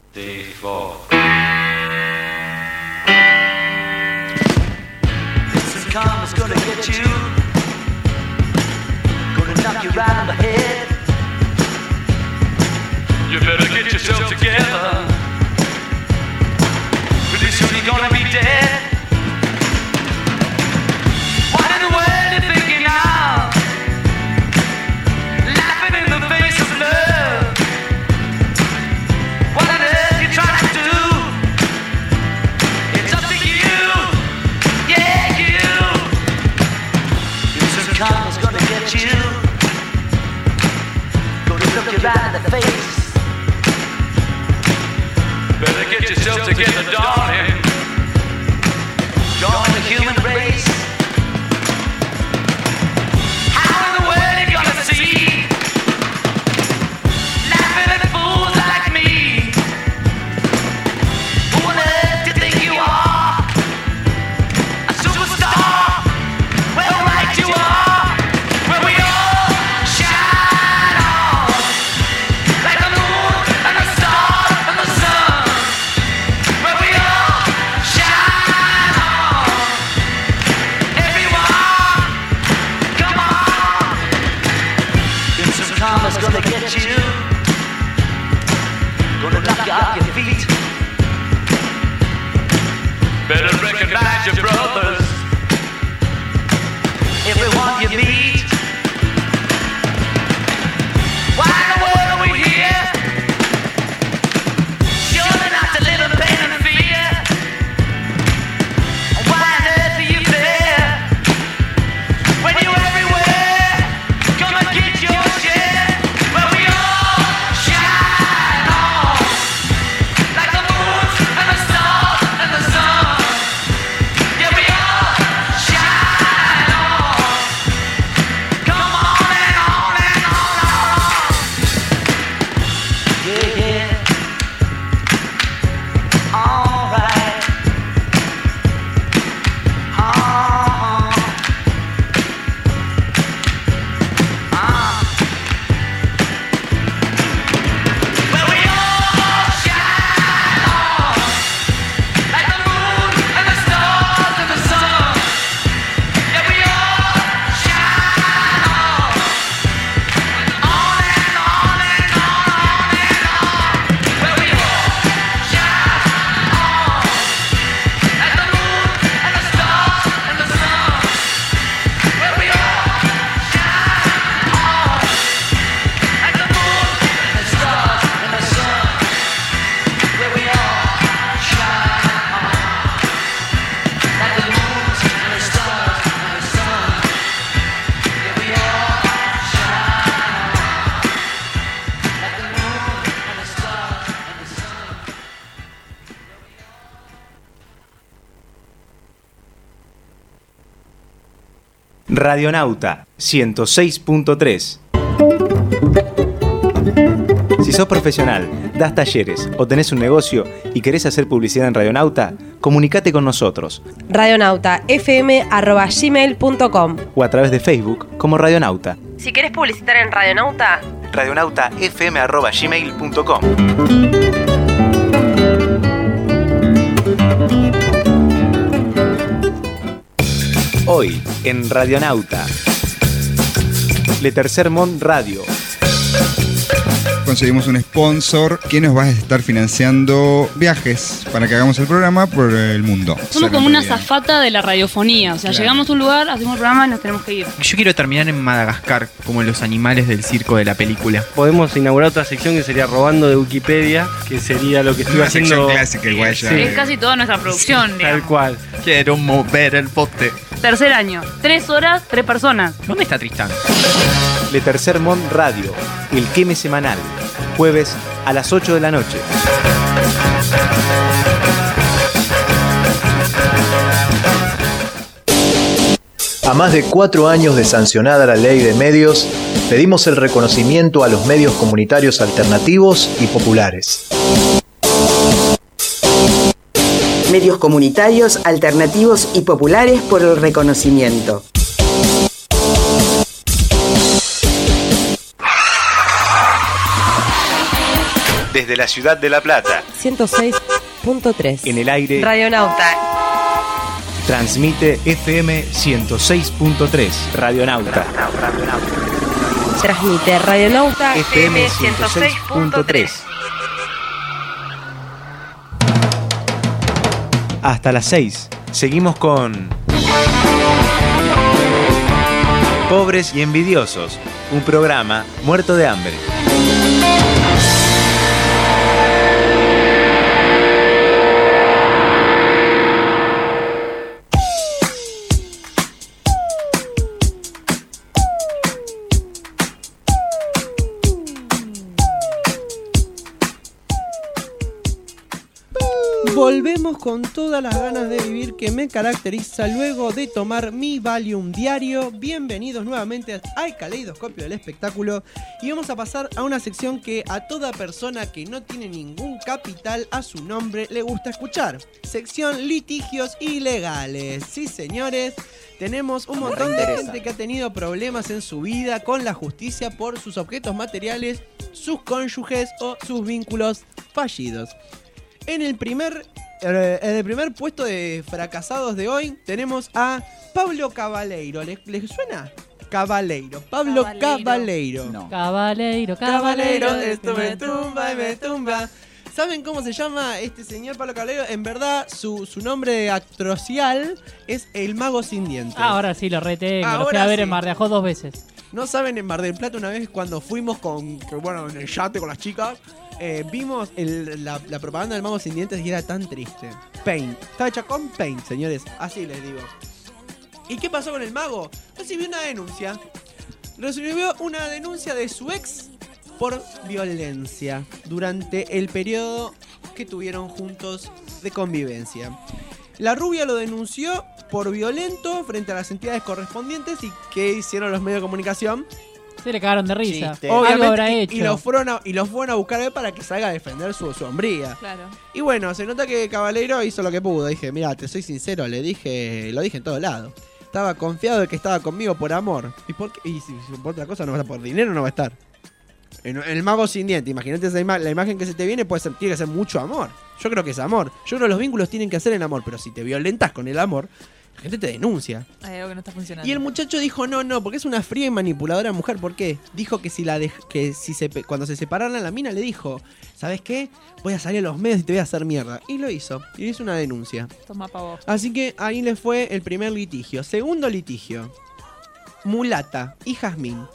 You better get yourself together. Pretty soon you're gonna be dead. What in the world you thinking of? Laughing in the face of love. What on earth you trying to do? It's up to you. Yeah, you. Some karma's gonna get you. Gonna look you right in the face. Better get yourself together, darling. Join the human race. How in the world are you gonna see? Laughing at fools like me. Who on earth do you think you are? A superstar? Well, right you are. Where we all shine on. Like the moon and the stars and the sun. Karma's gonna get you. Gonna knock you off your feet. Better recognize your brothers. Everyone you meet. Why in the world are we here? Surely not to live in pain and fear. Why on earth are you Radionauta 106.3. Si sos profesional, das talleres o tenés un negocio y querés hacer publicidad en Radionauta, comunicate con nosotros. radionautafm@gmail.com O a través de Facebook como Radionauta. Si querés publicitar en Radionauta, radionautafm@gmail.com. Hoy en Radionauta, Le Tercer Mont Radio. Conseguimos un sponsor que nos va a estar financiando viajes para que hagamos el programa por el mundo. Somos como una azafata de la radiofonía. O sea, Claro. llegamos a un lugar, hacemos el programa y nos tenemos que ir. Yo quiero terminar en Madagascar, como los animales del circo de la película. Podemos inaugurar otra sección que sería Robando de Wikipedia, que sería lo que estuve Una haciendo. sección clásica igual ya. Es casi toda nuestra producción, digamos. Tal cual. Quiero mover el bote. Tercer año. 3 horas, 3 personas. No me está tristando. Le Tercer Mont Radio, el queme semanal. Jueves a las 8 de la noche. A más de 4 años de sancionada la ley de medios, pedimos el reconocimiento a los medios comunitarios alternativos y populares. Medios comunitarios, alternativos y populares por el reconocimiento. Desde la ciudad de La Plata, 106.3. en el aire, Radionauta. transmite FM 106.3, Radionauta. Transmite Radionauta FM 106.3. Hasta las 6. Seguimos con Pobres y Envidiosos, un programa muerto de hambre. Volvemos con todas las ganas de vivir que me caracteriza luego de tomar mi Valium diario. Bienvenidos nuevamente al Caleidoscopio del Espectáculo y vamos a pasar a una sección que a toda persona que no tiene ningún capital a su nombre le gusta escuchar. Sección litigios ilegales. Sí, señores, tenemos un montón de gente que ha tenido problemas en su vida con la justicia por sus objetos materiales, sus cónyuges o sus vínculos fallidos. En el primer puesto de fracasados de hoy tenemos a Pablo Cabaleiro. ¿Les suena? Cabaleiro. Pablo Cabaleiro. No. Cabaleiro, esto me tumba y me tumba. ¿Saben cómo se llama este señor Pablo Cabaleiro? En verdad, su nombre actrocial es el Mago Sin Dientes. Ahora sí, lo retengo. Lo fui Ahora a ver sí. en Mar de Ajó 2 veces. No saben, en Mar del Plata una vez cuando fuimos en el yate con las chicas, vimos la propaganda del Mago Sin Dientes y era tan triste. Paint. Estaba hecha con Paint, señores. Así les digo. ¿Y qué pasó con el mago? Recibió una denuncia. Recibió una denuncia de su ex por violencia durante el periodo que tuvieron juntos de convivencia. La rubia lo denunció por violento frente a las entidades correspondientes y ¿qué hicieron los medios de comunicación? Se le cagaron de risa. Chiste. Algo habrá Obviamente, hecho. y los fueron a buscar a él para que salga a defender su hombría. Claro. Y bueno, se nota que Caballero hizo lo que pudo. Dije, mira, te soy sincero, lo dije en todos lados. Estaba confiado de que estaba conmigo por amor. ¿Y por qué? Y si por otra cosa no va a estar, por dinero no va a estar. En el Mago Sin Dientes, imagínate la imagen que se te viene, tiene que ser mucho amor. Yo creo que es amor. Yo creo que los vínculos tienen que ser en amor, pero si te violentas con el amor, la gente te denuncia. Hay algo que no está funcionando. Y el muchacho dijo, no, porque es una fría y manipuladora mujer. ¿Por qué? Dijo que cuando se separaron a la mina le dijo, ¿sabes qué? Voy a salir a los medios y te voy a hacer mierda. Y lo hizo. Y hizo una denuncia. Toma pa' vos. Así que ahí le fue el primer litigio. Segundo litigio. Mulata y Jazmín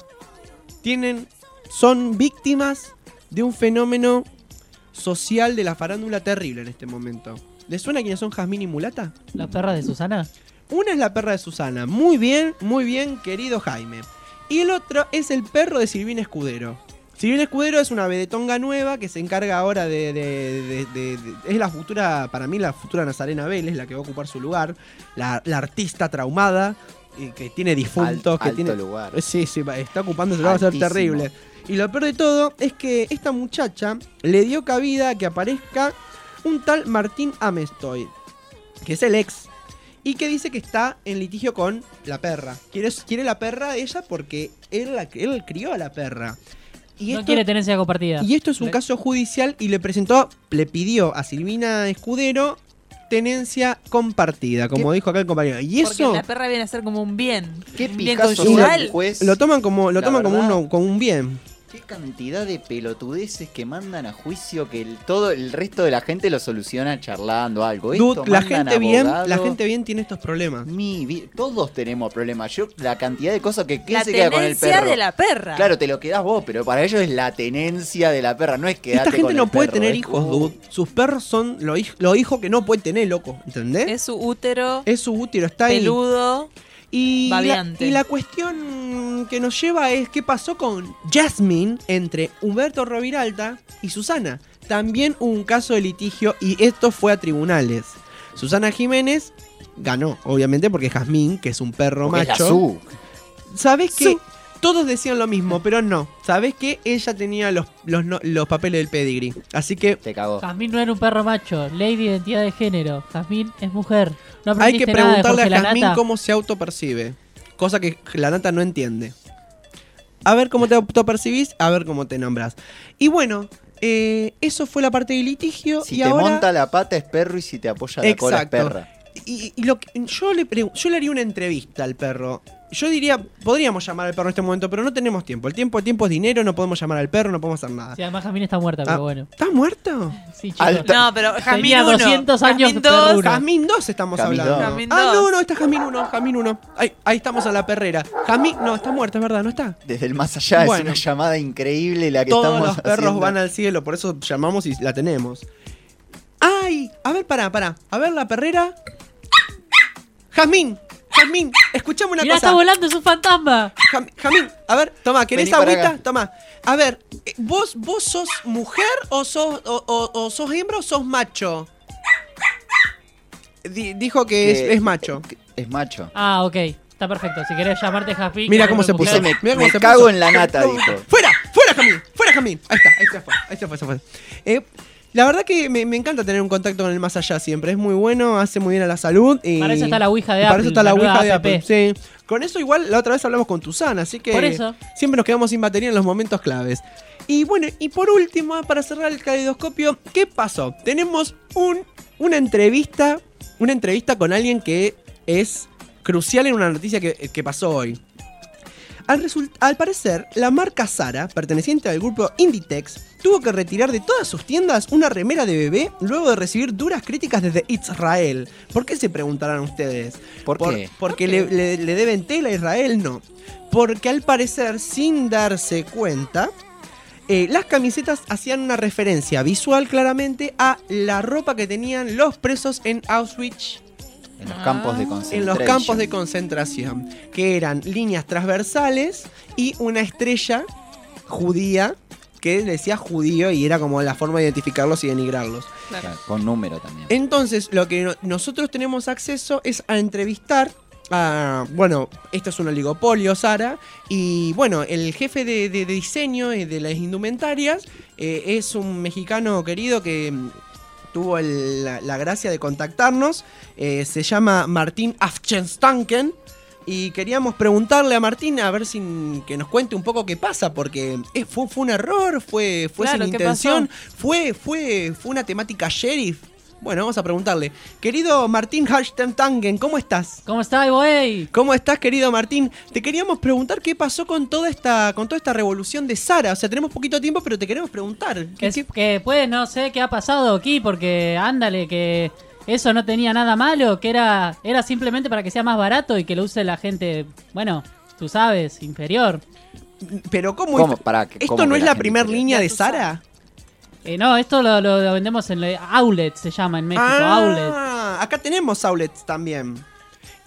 son víctimas de un fenómeno social de la farándula terrible en este momento. ¿Les suena quiénes son Jazmín y Mulata? ¿Las perras de Susana? Una es la perra de Susana. Muy bien, querido Jaime. Y el otro es el perro de Silvina Escudero. Silvina Escudero es una vedetonga nueva que se encarga ahora es la futura, para mí la futura Nazarena Vélez, la que va a ocupar su lugar. La artista traumada. que tiene difuntos. Que Alto tiene lugar. Sí, está ocupándose, va a ser Altísimo. terrible. Y lo peor de todo es que esta muchacha le dio cabida a que aparezca un tal Martín Amestoy, que es el ex, y que dice que está en litigio con la perra. Quiere la perra de ella porque él crió a la perra. Y No quiere tenencia compartida. Y esto es un caso judicial y le pidió a Silvina Escudero tenencia compartida, como dijo acá el compañero. Y Porque eso la perra viene a ser como un bien. Qué un bien Picasso conyugal. el juez. lo toman como La verdad. como un bien. Qué cantidad de pelotudeces que mandan a juicio que todo el resto de la gente lo soluciona charlando algo. Dude, la mandan gente bien tiene estos problemas. Todos tenemos problemas. La cantidad de cosas que La se queda con el tenencia perro. de la perra. Claro, te lo quedás vos, pero para ellos es la tenencia de la perra, no es que Esta gente no puede tener hijos, dude. Sus perros son los hijos que no puede tener, loco. ¿Entendés? Es su útero. Es su útero, está ahí. Peludo. Y babeante. la cuestión que nos lleva es qué pasó con Jasmine entre Humberto Roviralta y Susana. También hubo un caso de litigio y esto fue a tribunales. Susana Jiménez ganó, obviamente, porque Jazmín, que es un perro Porque es macho. la Su. ¿Sabés qué? Todos decían lo mismo, pero no. ¿Sabés qué? Ella tenía los papeles del pedigree. Así que... Te cagó. Jazmín no era un perro macho. Ley de identidad de género. Jazmín es mujer. No Hay que aprendiste nada de preguntarle Jorge a Jazmín Lanata. cómo se autopercibe. Cosa que la nata no entiende. A ver cómo te autopercibís, a ver cómo te nombras. Y bueno, eso fue la parte del litigio. Si y te ahora... monta la pata es perro y si te apoya la cola es perra. Y yo le haría una entrevista al perro. Yo diría, podríamos llamar al perro en este momento, pero no tenemos tiempo. El tiempo es dinero, no podemos llamar al perro, no podemos hacer nada. Sí, además Jazmín está muerta, pero bueno. ¿Estás muerto? Sí, chicos. No, pero Jazmín Tenía 1. 200 años Jazmín perro 2. uno. Jazmín 2 estamos Jazmín hablando. 2. Jazmín Ah, 2. no, está Jazmín 1. Ahí estamos en la perrera. Jazmín, no, está muerta, es verdad, no está. Desde el más allá Bueno. es una llamada increíble la que Todos estamos los perros haciendo. van al cielo, por eso llamamos y la tenemos. ¡Ay! A ver, pará. A ver la perrera. Jazmín, escuchame una Mirá, cosa. está volando, es un fantasma. Jazmín, a ver, toma, ¿querés Vení para agüita? acá. Toma. A ver, ¿vos sos mujer o sos hembra o sos macho? Dijo que es macho. Es macho. Ah, ok. Está perfecto. Si querés llamarte Jazmín. Mira cómo se mujer. puso. Me Mirá cómo se cago puso. en la nata, dijo. ¡Fuera, Jazmín! Ahí se fue. La verdad que me encanta tener un contacto con el más allá siempre. Es muy bueno, hace muy bien a la salud. Y Para eso está la Ouija de para Apple, eso está la la nueva Ouija de app. Apple. Sí. Con eso igual la otra vez hablamos con Tuzana, así que Por eso. siempre nos quedamos sin batería en los momentos claves. Y bueno, y por último, para cerrar el caleidoscopio, ¿qué pasó? Tenemos una entrevista con alguien que es crucial en una noticia que pasó hoy. Al parecer, la marca Zara, perteneciente al grupo Inditex, tuvo que retirar de todas sus tiendas una remera de bebé luego de recibir duras críticas desde Israel. ¿Por qué se preguntarán ustedes? ¿Por qué? Porque le deben tela a Israel, no. Porque al parecer, sin darse cuenta, las camisetas hacían una referencia visual claramente a la ropa que tenían los presos en Auschwitz. En los campos de concentración. En los campos de concentración, que eran líneas transversales y una estrella judía que decía judío y era como la forma de identificarlos y denigrarlos. Claro, con número también. Entonces, lo que nosotros tenemos acceso es a entrevistar a, bueno, esto es un oligopolio, Zara, y bueno, el jefe de diseño de las indumentarias es un mexicano querido que tuvo la gracia de contactarnos. Se llama Martín Afchenstanken. Y queríamos preguntarle a Martín a ver que nos cuente un poco qué pasa, porque fue un error, fue Claro, sin ¿qué intención, pasó? fue una temática sheriff. Bueno, vamos a preguntarle. Querido Martín Afchenstanken, ¿cómo estás? ¿Cómo estás, güey? ¿Cómo estás, querido Martín? Te queríamos preguntar qué pasó con toda esta revolución de Zara. O sea, tenemos poquito tiempo, pero te queremos preguntar. Que pues no sé qué ha pasado aquí, porque ándale, que eso no tenía nada malo, que era simplemente para que sea más barato y que lo use la gente, bueno, tú sabes, inferior. Pero ¿cómo? ¿Cómo? ¿Esto ¿Cómo no que es la la gente primera inferior? línea de Zara? No, esto lo vendemos en outlet, se llama en México, outlet. Acá tenemos outlets también.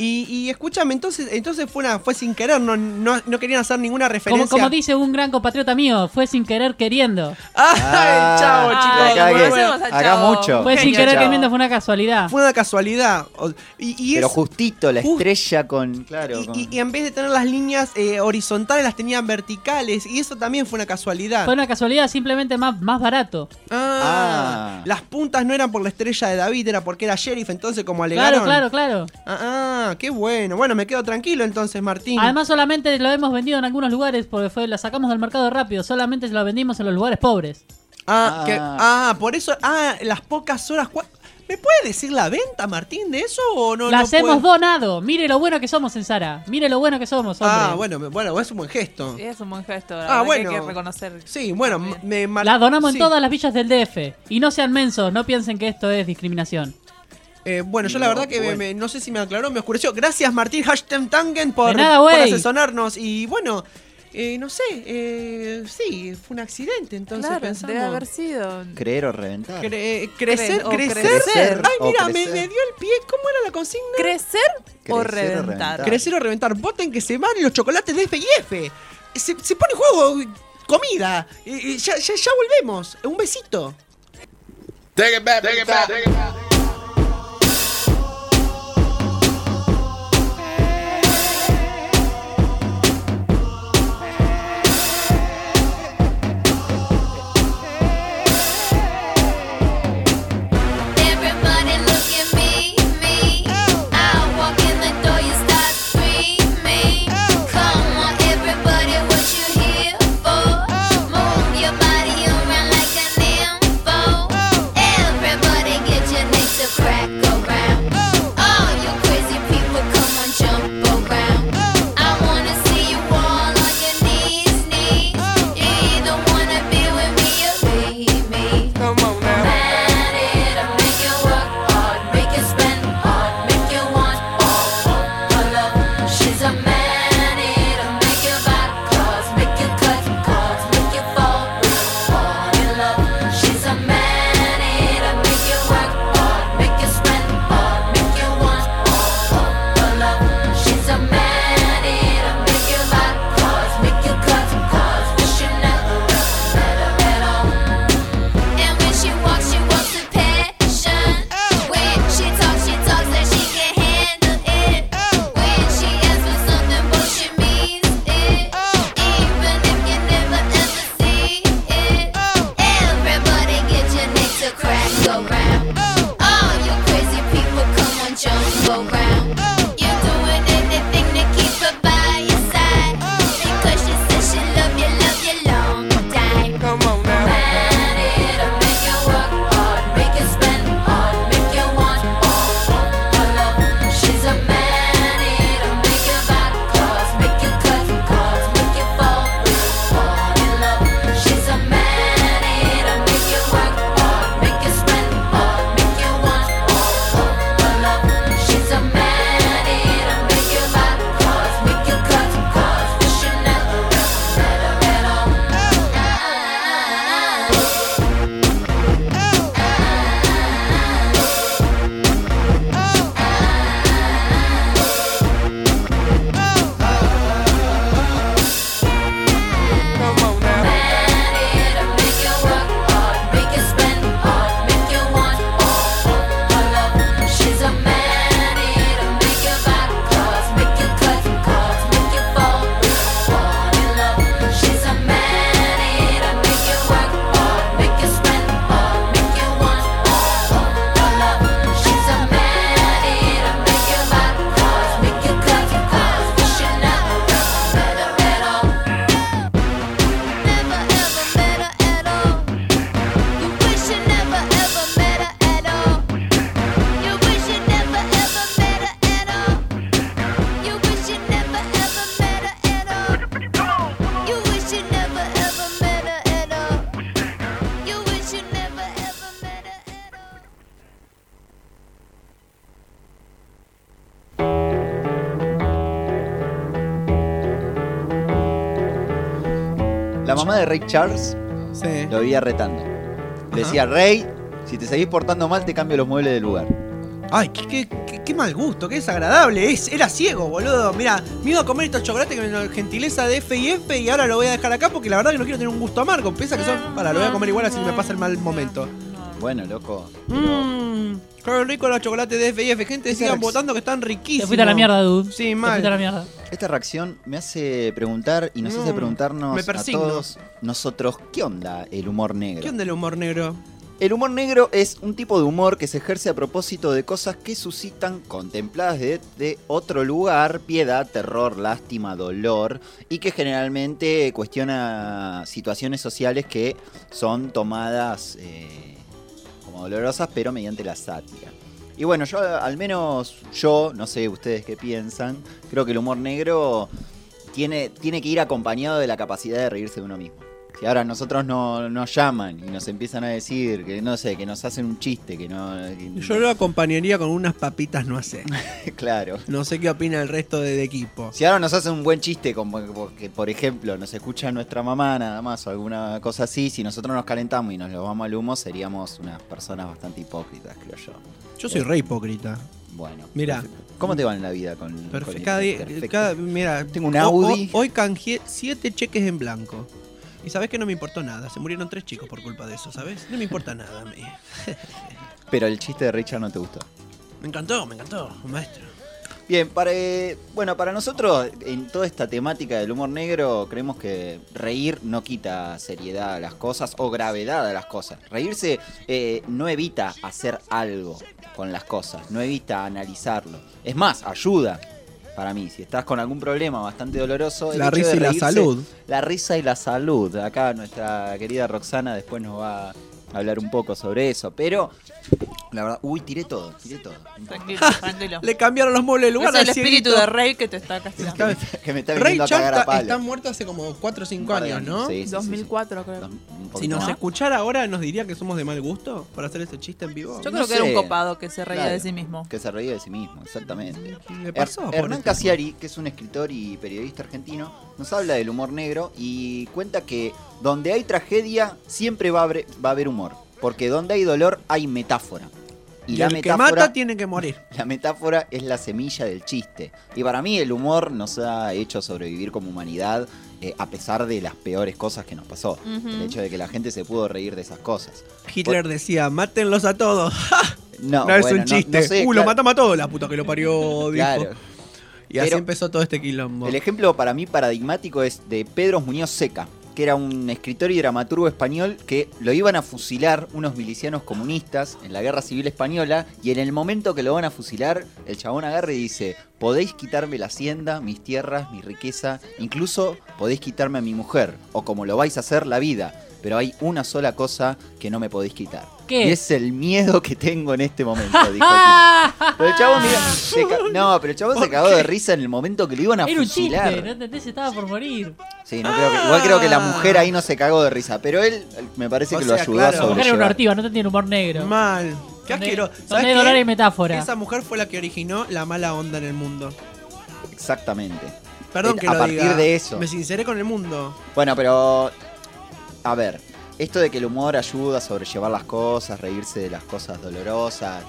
Y escúchame, entonces fue sin querer, no querían hacer ninguna referencia. Como dice un gran compatriota mío, fue sin querer queriendo. Chao, chicos. Acá mucho. Fue sin querer queriendo, fue una casualidad. Fue una casualidad. Pero justito, la estrella con... Y en vez de tener las líneas horizontales, las tenían verticales. Y eso también fue una casualidad. Fue una casualidad, simplemente más barato. Las puntas no eran por la estrella de David, era porque era sheriff, entonces como alegaron. Claro. Qué bueno. Bueno, me quedo tranquilo entonces, Martín. Además solamente lo hemos vendido en algunos lugares porque la sacamos del mercado rápido. Solamente lo vendimos en los lugares pobres. Por eso, las pocas horas. ¿Me puede decir la venta, Martín, de eso o no? Las hemos donado. Mire lo bueno que somos en Sara. Mire lo bueno que somos, hombre. Bueno, es un buen gesto. Sí, es un buen gesto. La verdad que hay que reconocer. Sí, bueno, las donamos en todas las villas del DF. Y no sean mensos, no piensen que esto es discriminación. Yo la verdad que no sé si me aclaró, me oscureció. Gracias, Martín Tangen por asesorarnos. Y bueno, no sé, sí, fue un accidente, entonces claro, pensamos. debe haber sido. Creer o reventar. Crecer. Ay, mira, me dio el pie. ¿Cómo era la consigna? Crecer o reventar. Crecer o reventar. Voten que se van los chocolates de F y F. Se pone en juego comida. Ya volvemos. Un besito. Take it back. La mamá de Ray Charles lo veía retando. Le decía, Rey, si te seguís portando mal, te cambio los muebles del lugar. Ay, qué qué mal gusto, qué desagradable. Era ciego, boludo. Mirá, me iba a comer estos chocolates con gentileza de F&F y ahora lo voy a dejar acá porque la verdad que no quiero tener un gusto amargo. Pesa que son... Lo voy a comer igual así me pasa el mal momento. Bueno, loco. Qué rico los chocolates de F&F. Gente, sigan votando que están riquísimos. Te fuiste a la mierda, dude. Sí, mal. Te fuiste a la mierda. Esta reacción me hace preguntar y nos hace preguntarnos a todos nosotros, ¿qué onda el humor negro? ¿Qué onda el humor negro? El humor negro es un tipo de humor que se ejerce a propósito de cosas que suscitan, contempladas de otro lugar, piedad, terror, lástima, dolor, y que generalmente cuestiona situaciones sociales que son tomadas como dolorosas, pero mediante la sátira. Y bueno, al menos yo, no sé ustedes qué piensan, creo que el humor negro tiene que ir acompañado de la capacidad de reírse de uno mismo. Si ahora nosotros nos llaman y nos empiezan a decir que no sé, que nos hacen un chiste, Yo lo acompañaría con unas papitas no sé. Claro. No sé qué opina el resto del equipo. Si ahora nos hacen un buen chiste, como que por ejemplo nos escucha nuestra mamá nada más o alguna cosa así, si nosotros nos calentamos y nos lo vamos al humo, seríamos unas personas bastante hipócritas, creo yo. Yo soy re hipócrita. Bueno. Mira. ¿Cómo te va en la vida con Perfecto. Mira, tengo un Audi. Hoy canjeé 7 cheques en blanco. Y sabés que no me importó nada. Se murieron 3 chicos por culpa de eso, ¿sabes? No me importa nada a mí. Pero el chiste de Richard no te gustó. Me encantó, maestro. Bien, para nosotros, en toda esta temática del humor negro, creemos que reír no quita seriedad a las cosas o gravedad a las cosas. Reírse no evita hacer algo con las cosas, no evita analizarlo. Es más, ayuda. Para mí, si estás con algún problema bastante doloroso... La risa y la salud. La risa y la salud. Acá nuestra querida Roxana después nos va a hablar un poco sobre eso. Pero, la verdad... Uy, tiré todo. Tranquilo. Le cambiaron los muebles de lugar. Es el espíritu de Rey que te está castigando. Que me está Rey viniendo a cagar a palo. está muerto hace como 4 o 5 años, ¿no? Sí, 2004 creo. Si nos escuchara ahora, ¿nos diría que somos de mal gusto por hacer ese chiste en vivo? Yo creo que era un copado que se reía de sí mismo. Que se reía de sí mismo, exactamente. ¿Le pasó? Hernán Casiari, que es un escritor y periodista argentino, nos habla del humor negro y cuenta que donde hay tragedia siempre va a haber humor. Porque donde hay dolor hay metáfora. Y la metáfora, que mata tiene que morir. La metáfora es la semilla del chiste. Y para mí el humor nos ha hecho sobrevivir como humanidad a pesar de las peores cosas que nos pasó. El hecho de que la gente se pudo reír de esas cosas. Hitler decía, mátenlos a todos. No es un chiste. No sé, lo matamos a todos, la puta que lo parió, dijo. Claro. Y así empezó todo este quilombo. El ejemplo para mí paradigmático es de Pedro Muñoz Seca, que era un escritor y dramaturgo español que lo iban a fusilar unos milicianos comunistas en la Guerra Civil Española, y en el momento que lo van a fusilar, el chabón agarra y dice: podéis quitarme la hacienda, mis tierras, mi riqueza, incluso podéis quitarme a mi mujer, o como lo vais a hacer, la vida, pero hay una sola cosa que no me podéis quitar. ¿Qué? Y es el miedo que tengo en este momento, dijo. Pero el chabón, pero el chabón se cagó de risa en el momento que lo iban a fusilar. Era un chiste, no entendés, estaba por morir. Sí, igual creo que la mujer ahí no se cagó de risa, pero él me parece que lo ayudó a sobrellevar. La mujer era una ortiva, no tiene humor negro. Mal. Qué asqueroso. Donde hay dolor y metáfora. Esa mujer fue la que originó la mala onda en el mundo. Exactamente. Perdón que a lo partir diga. de eso. Me sinceré con el mundo. Bueno, pero... A ver, esto de que el humor ayuda a sobrellevar las cosas, reírse de las cosas dolorosas,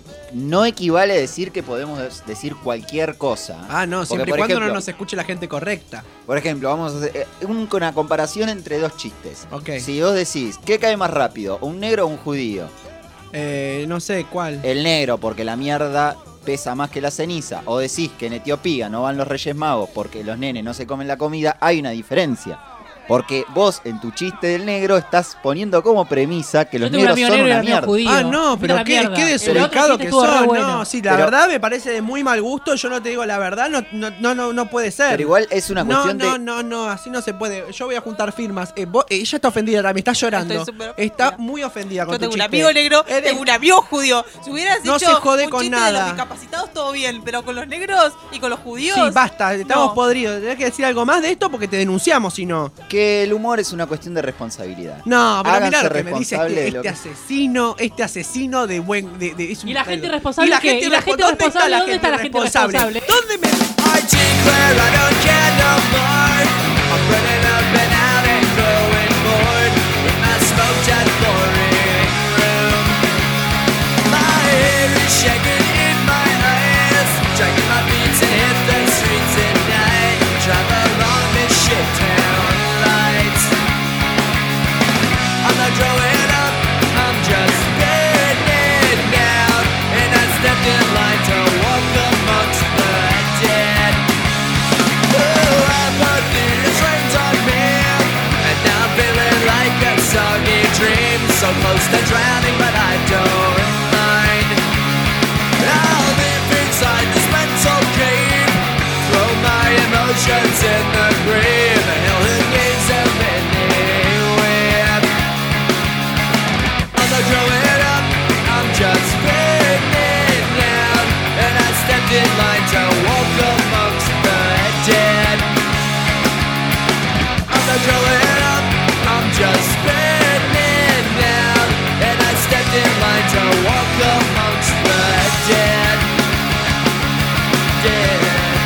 no equivale a decir que podemos decir cualquier cosa. Ah, no, siempre y cuando no nos escuche la gente correcta. Por ejemplo, vamos a hacer una comparación entre dos chistes. Ok. Si vos decís, ¿qué cae más rápido, un negro o un judío? No sé, ¿cuál? El negro, porque la mierda pesa más que la ceniza. O decís que en Etiopía no van los Reyes Magos porque los nenes no se comen la comida, hay una diferencia. Porque vos, en tu chiste del negro, estás poniendo como premisa que los negros son una mierda. Ah, no, pero qué desubicado que son. No, sí, la verdad me parece de muy mal gusto. Yo no te digo la verdad, no puede ser. Pero igual es una cuestión de... No, así no se puede. Yo voy a juntar firmas. Ella está ofendida, me está llorando. Está muy ofendida con tu chiste. Yo tengo un amigo negro, tengo un amigo judío. Si hubieras dicho no se jode un con chiste nada. de los discapacitados, todo bien, pero con los negros y con los judíos... Sí, basta, estamos podridos. Tenés que decir algo más de esto porque te denunciamos si no. Que el humor es una cuestión de responsabilidad. No, pero háganse mirá lo que me dice este asesino de buen... ¿Y la gente responsable? ¿Y la gente responsable? ¿Dónde está la gente responsable? ¿Dónde me...? I declare I don't care no more. I'm running up and out and growing bored in my smoke-jet boring room. My hair is shaking in my eyes. close to drowning, but I don't mind. I'll live inside this mental cave, throw my emotions in the grave. Hell, who gives them anywhere? I'm not growing up, I'm just spinning round, and I stepped in line to walk amongst the dead. I'm not growing up, I'm just spinning round, and I stepped in line to walk amongst the dead. Dead.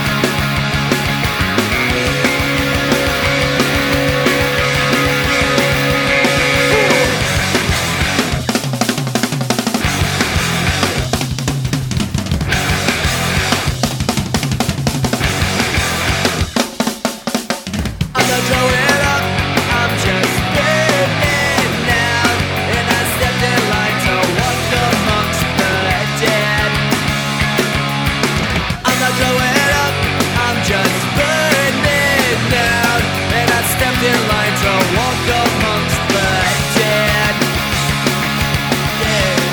I'm not growing up, I'm just spinning now, and I stepped in line to walk amongst the dead. I'm not growing up, I'm just spinning now, and I stepped in line to walk amongst the dead. Dead.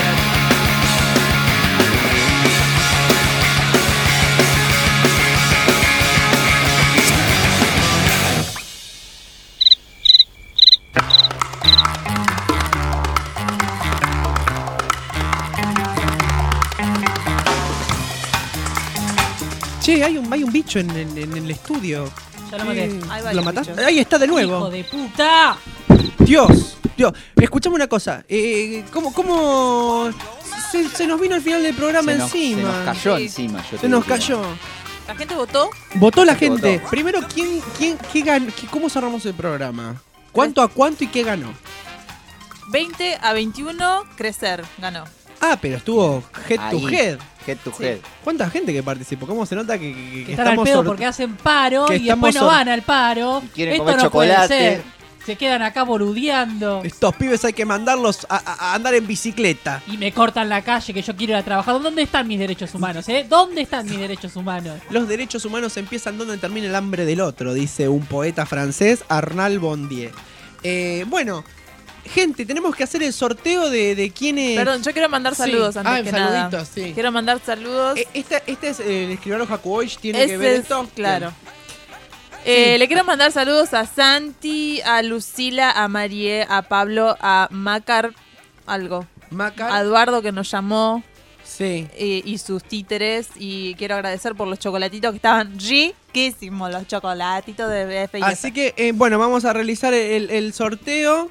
Che, hay un bicho en el estudio. Ya lo maté. ¿Lo mataste? Ahí está de nuevo. ¡Hijo de puta! Dios. Escuchame una cosa. ¿Cómo se nos vino el final del programa encima? Se nos cayó encima. Yo te Se nos digo. cayó. ¿La gente votó? Votó la Se gente. votó. Primero, ¿qué ganó? ¿Cómo cerramos el programa? ¿Cuánto a cuánto y qué ganó? 20-21, Crecer ganó. Ah, pero estuvo head Ahí. to head. Head to Sí. head. ¿Cuánta gente que participó? ¿Cómo se nota que Que están al estamos pedo sort- porque hacen paro que y después no estamos van al paro. quieren Esto comer no puede chocolate. ser. Se quedan acá boludeando. Estos pibes hay que mandarlos a andar en bicicleta. Y me cortan la calle que yo quiero ir a trabajar. ¿Dónde están mis derechos humanos, ¿Dónde están mis derechos humanos? Los derechos humanos empiezan donde termina el hambre del otro, dice un poeta francés, Arnal Bondier. Bueno, gente, tenemos que hacer el sorteo de quiénes... Perdón, yo quiero mandar saludos Sí. antes que nada. saluditos, sí. Quiero mandar saludos. Este es el escribano Jacoboich, ¿tiene que ver Ese es, esto? claro. Bien. Le quiero mandar saludos a Santi, a Lucila, a Marie, a Pablo, a Macar, algo. Macar. A Eduardo que nos llamó. Sí. Y sus títeres. Y quiero agradecer por los chocolatitos que estaban riquísimos, los chocolatitos de BF. Así que, bueno, vamos a realizar el sorteo.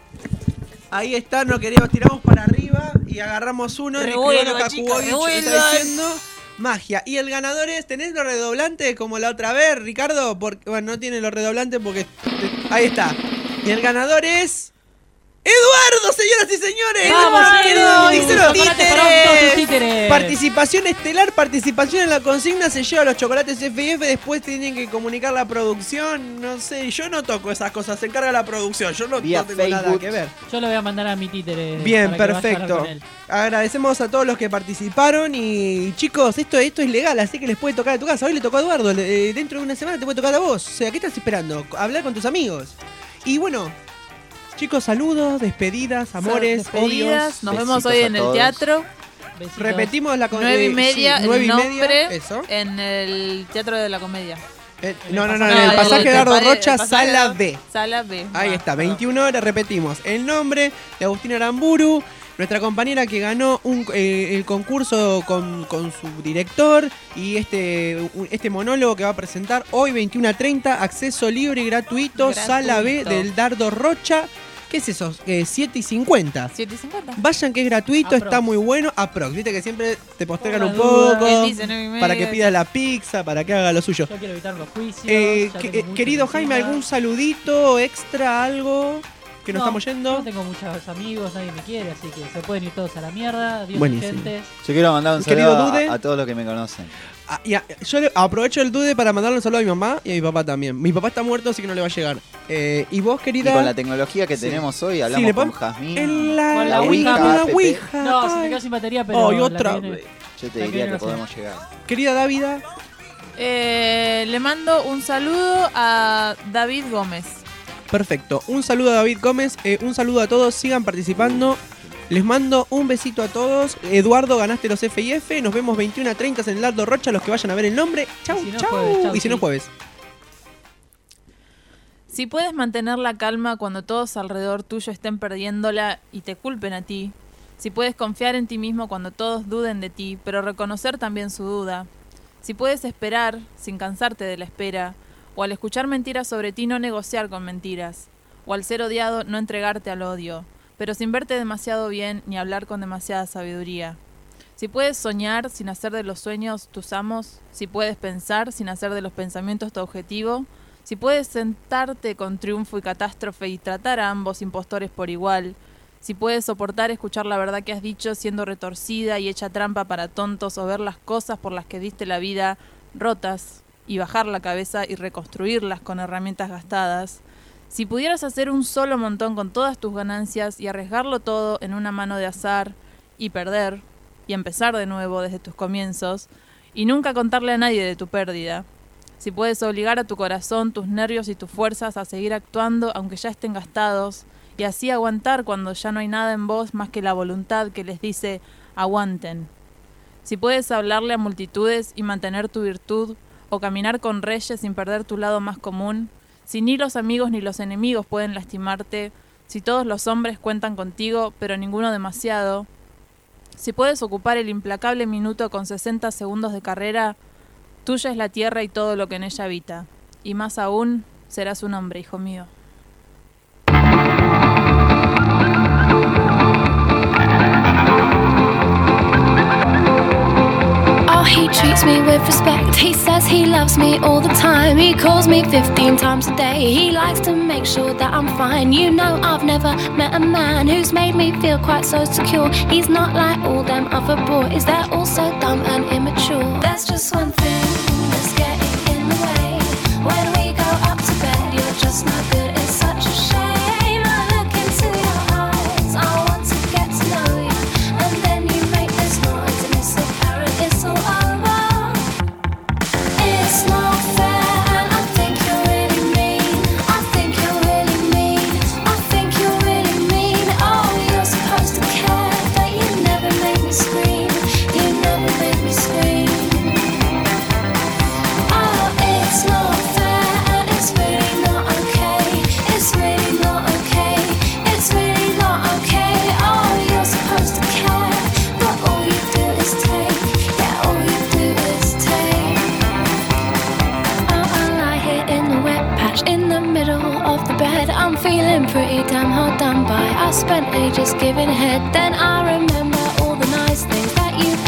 Ahí está, nos tiramos para arriba y agarramos uno. El escribano Jacoboich está diciendo magia. Y el ganador es, ¿tenés los redoblantes como la otra vez, Ricardo? Porque, bueno, no tiene los redoblantes porque... ahí está. Y el ganador es... ¡Eduardo, señoras y señores! ¡Vamos, ¡Eduardo! Edu! Dice los ¡Prepárate para todos tus títeres! Participación estelar, participación en la consigna, se lleva los chocolates FIF, después tienen que comunicar la producción, no sé, yo no toco esas cosas, se encarga la producción, yo no Vía tengo nada Facebook. que ver. Yo lo voy a mandar a mi títere. Bien, para que vaya a hablar perfecto. con él. Agradecemos a todos los que participaron y chicos, esto es legal, así que les puede tocar a tu casa. Hoy le tocó a Eduardo, dentro de una semana te puede tocar a vos. O sea, ¿qué estás esperando? Hablar con tus amigos. Y bueno, chicos, saludos, despedidas, amores, Despedidas. odios. Nos vemos Besitos hoy a en el todos. teatro. Besitos. Repetimos la 9:30, sí, 9:30, el nombre eso. en el Teatro de la Comedia. No, en el pasaje Dardo Rocha, sala B. Sala B. Ahí está, 21 horas, repetimos. El nombre de Agustín Aramburu, nuestra compañera que ganó el concurso con su director y este monólogo que va a presentar hoy 21:30, acceso libre y gratuito, sala B del Dardo Rocha. ¿Qué es eso? 7:50. 7:50. Vayan que es gratuito, Aprox. está muy bueno. Aprox, viste que siempre te postergan Por un la duda. poco. Él dice 9:30. Para que pidas la pizza, para que haga lo suyo. Yo quiero evitar los juicios. ya tengo mucho Querido encima. Jaime, ¿algún saludito extra, algo que nos estamos yendo? No tengo muchos amigos, nadie me quiere, así que se pueden ir todos a la mierda. Adiós, Buenísimo. gente. Yo quiero mandar un Querido saludo Dude. a todos los que me conocen. Yo aprovecho el dude para mandarle un saludo a mi mamá y a mi papá también. Mi papá está muerto, así que no le va a llegar. Y vos, querida. Y con la tecnología que Sí. tenemos hoy, Sí, hablamos le con podemos- Jazmín. en la con la en Ouija. la Pepe. Ouija. No, se Ay. me quedó sin batería, pero. Oh, y la otra que viene- vez. Yo te la diría viene que no sé. podemos llegar. Querida Dávida. Le mando un saludo a David Gómez. Perfecto. Un saludo a David Gómez, un saludo a todos, sigan participando. Les mando un besito a todos. Eduardo, ganaste los FIF. Nos vemos 21:30 en el Lardo Rocha. Los que vayan a ver el nombre. Chau, chau. Y si no, jueves. Si puedes mantener la calma cuando todos alrededor tuyo estén perdiéndola y te culpen a ti. Si puedes confiar en ti mismo cuando todos duden de ti, pero reconocer también su duda. Si puedes esperar sin cansarte de la espera. O al escuchar mentiras sobre ti no negociar con mentiras. O al ser odiado no entregarte al odio. Pero sin verte demasiado bien ni hablar con demasiada sabiduría. Si puedes soñar sin hacer de los sueños tus amos, si puedes pensar sin hacer de los pensamientos tu objetivo, si puedes sentarte con triunfo y catástrofe y tratar a ambos impostores por igual, si puedes soportar escuchar la verdad que has dicho siendo retorcida y hecha trampa para tontos o ver las cosas por las que diste la vida rotas y bajar la cabeza y reconstruirlas con herramientas gastadas, si pudieras hacer un solo montón con todas tus ganancias y arriesgarlo todo en una mano de azar y perder y empezar de nuevo desde tus comienzos y nunca contarle a nadie de tu pérdida, si puedes obligar a tu corazón, tus nervios y tus fuerzas a seguir actuando aunque ya estén gastados y así aguantar cuando ya no hay nada en vos más que la voluntad que les dice aguanten, si puedes hablarle a multitudes y mantener tu virtud o caminar con reyes sin perder tu lado más común, si ni los amigos ni los enemigos pueden lastimarte, si todos los hombres cuentan contigo, pero ninguno demasiado, si puedes ocupar el implacable minuto con 60 segundos de carrera, tuya es la tierra y todo lo que en ella habita, y más aún, serás un hombre, hijo mío. He treats me with respect. He says he loves me all the time. He calls me 15 times a day. He likes to make sure that I'm fine. You know I've never met a man who's made me feel quite so secure. He's not like all them other boys. They're all so dumb and immature. There's just one thing that's getting in the way. When we go up to bed, you're just not good. It's such a shame. I look into your eyes. I want to get to know you. And then you make this noise and it's apparent it's all over. It's not fair and I think you're really mean. I think you're really mean. I think you're really mean. Oh, you're supposed to care, but you never make me scream. You never make me scream. Oh, it's not fair and it's really not okay. It's really not okay. It's really not okay. Oh, you're supposed to care, but all you do is take. Yeah, all you do is take. I lie here in the wet patch in the middle of the bed. I'm feeling pretty damn hard done by. I spent ages giving head. Then I remember all the nice things that you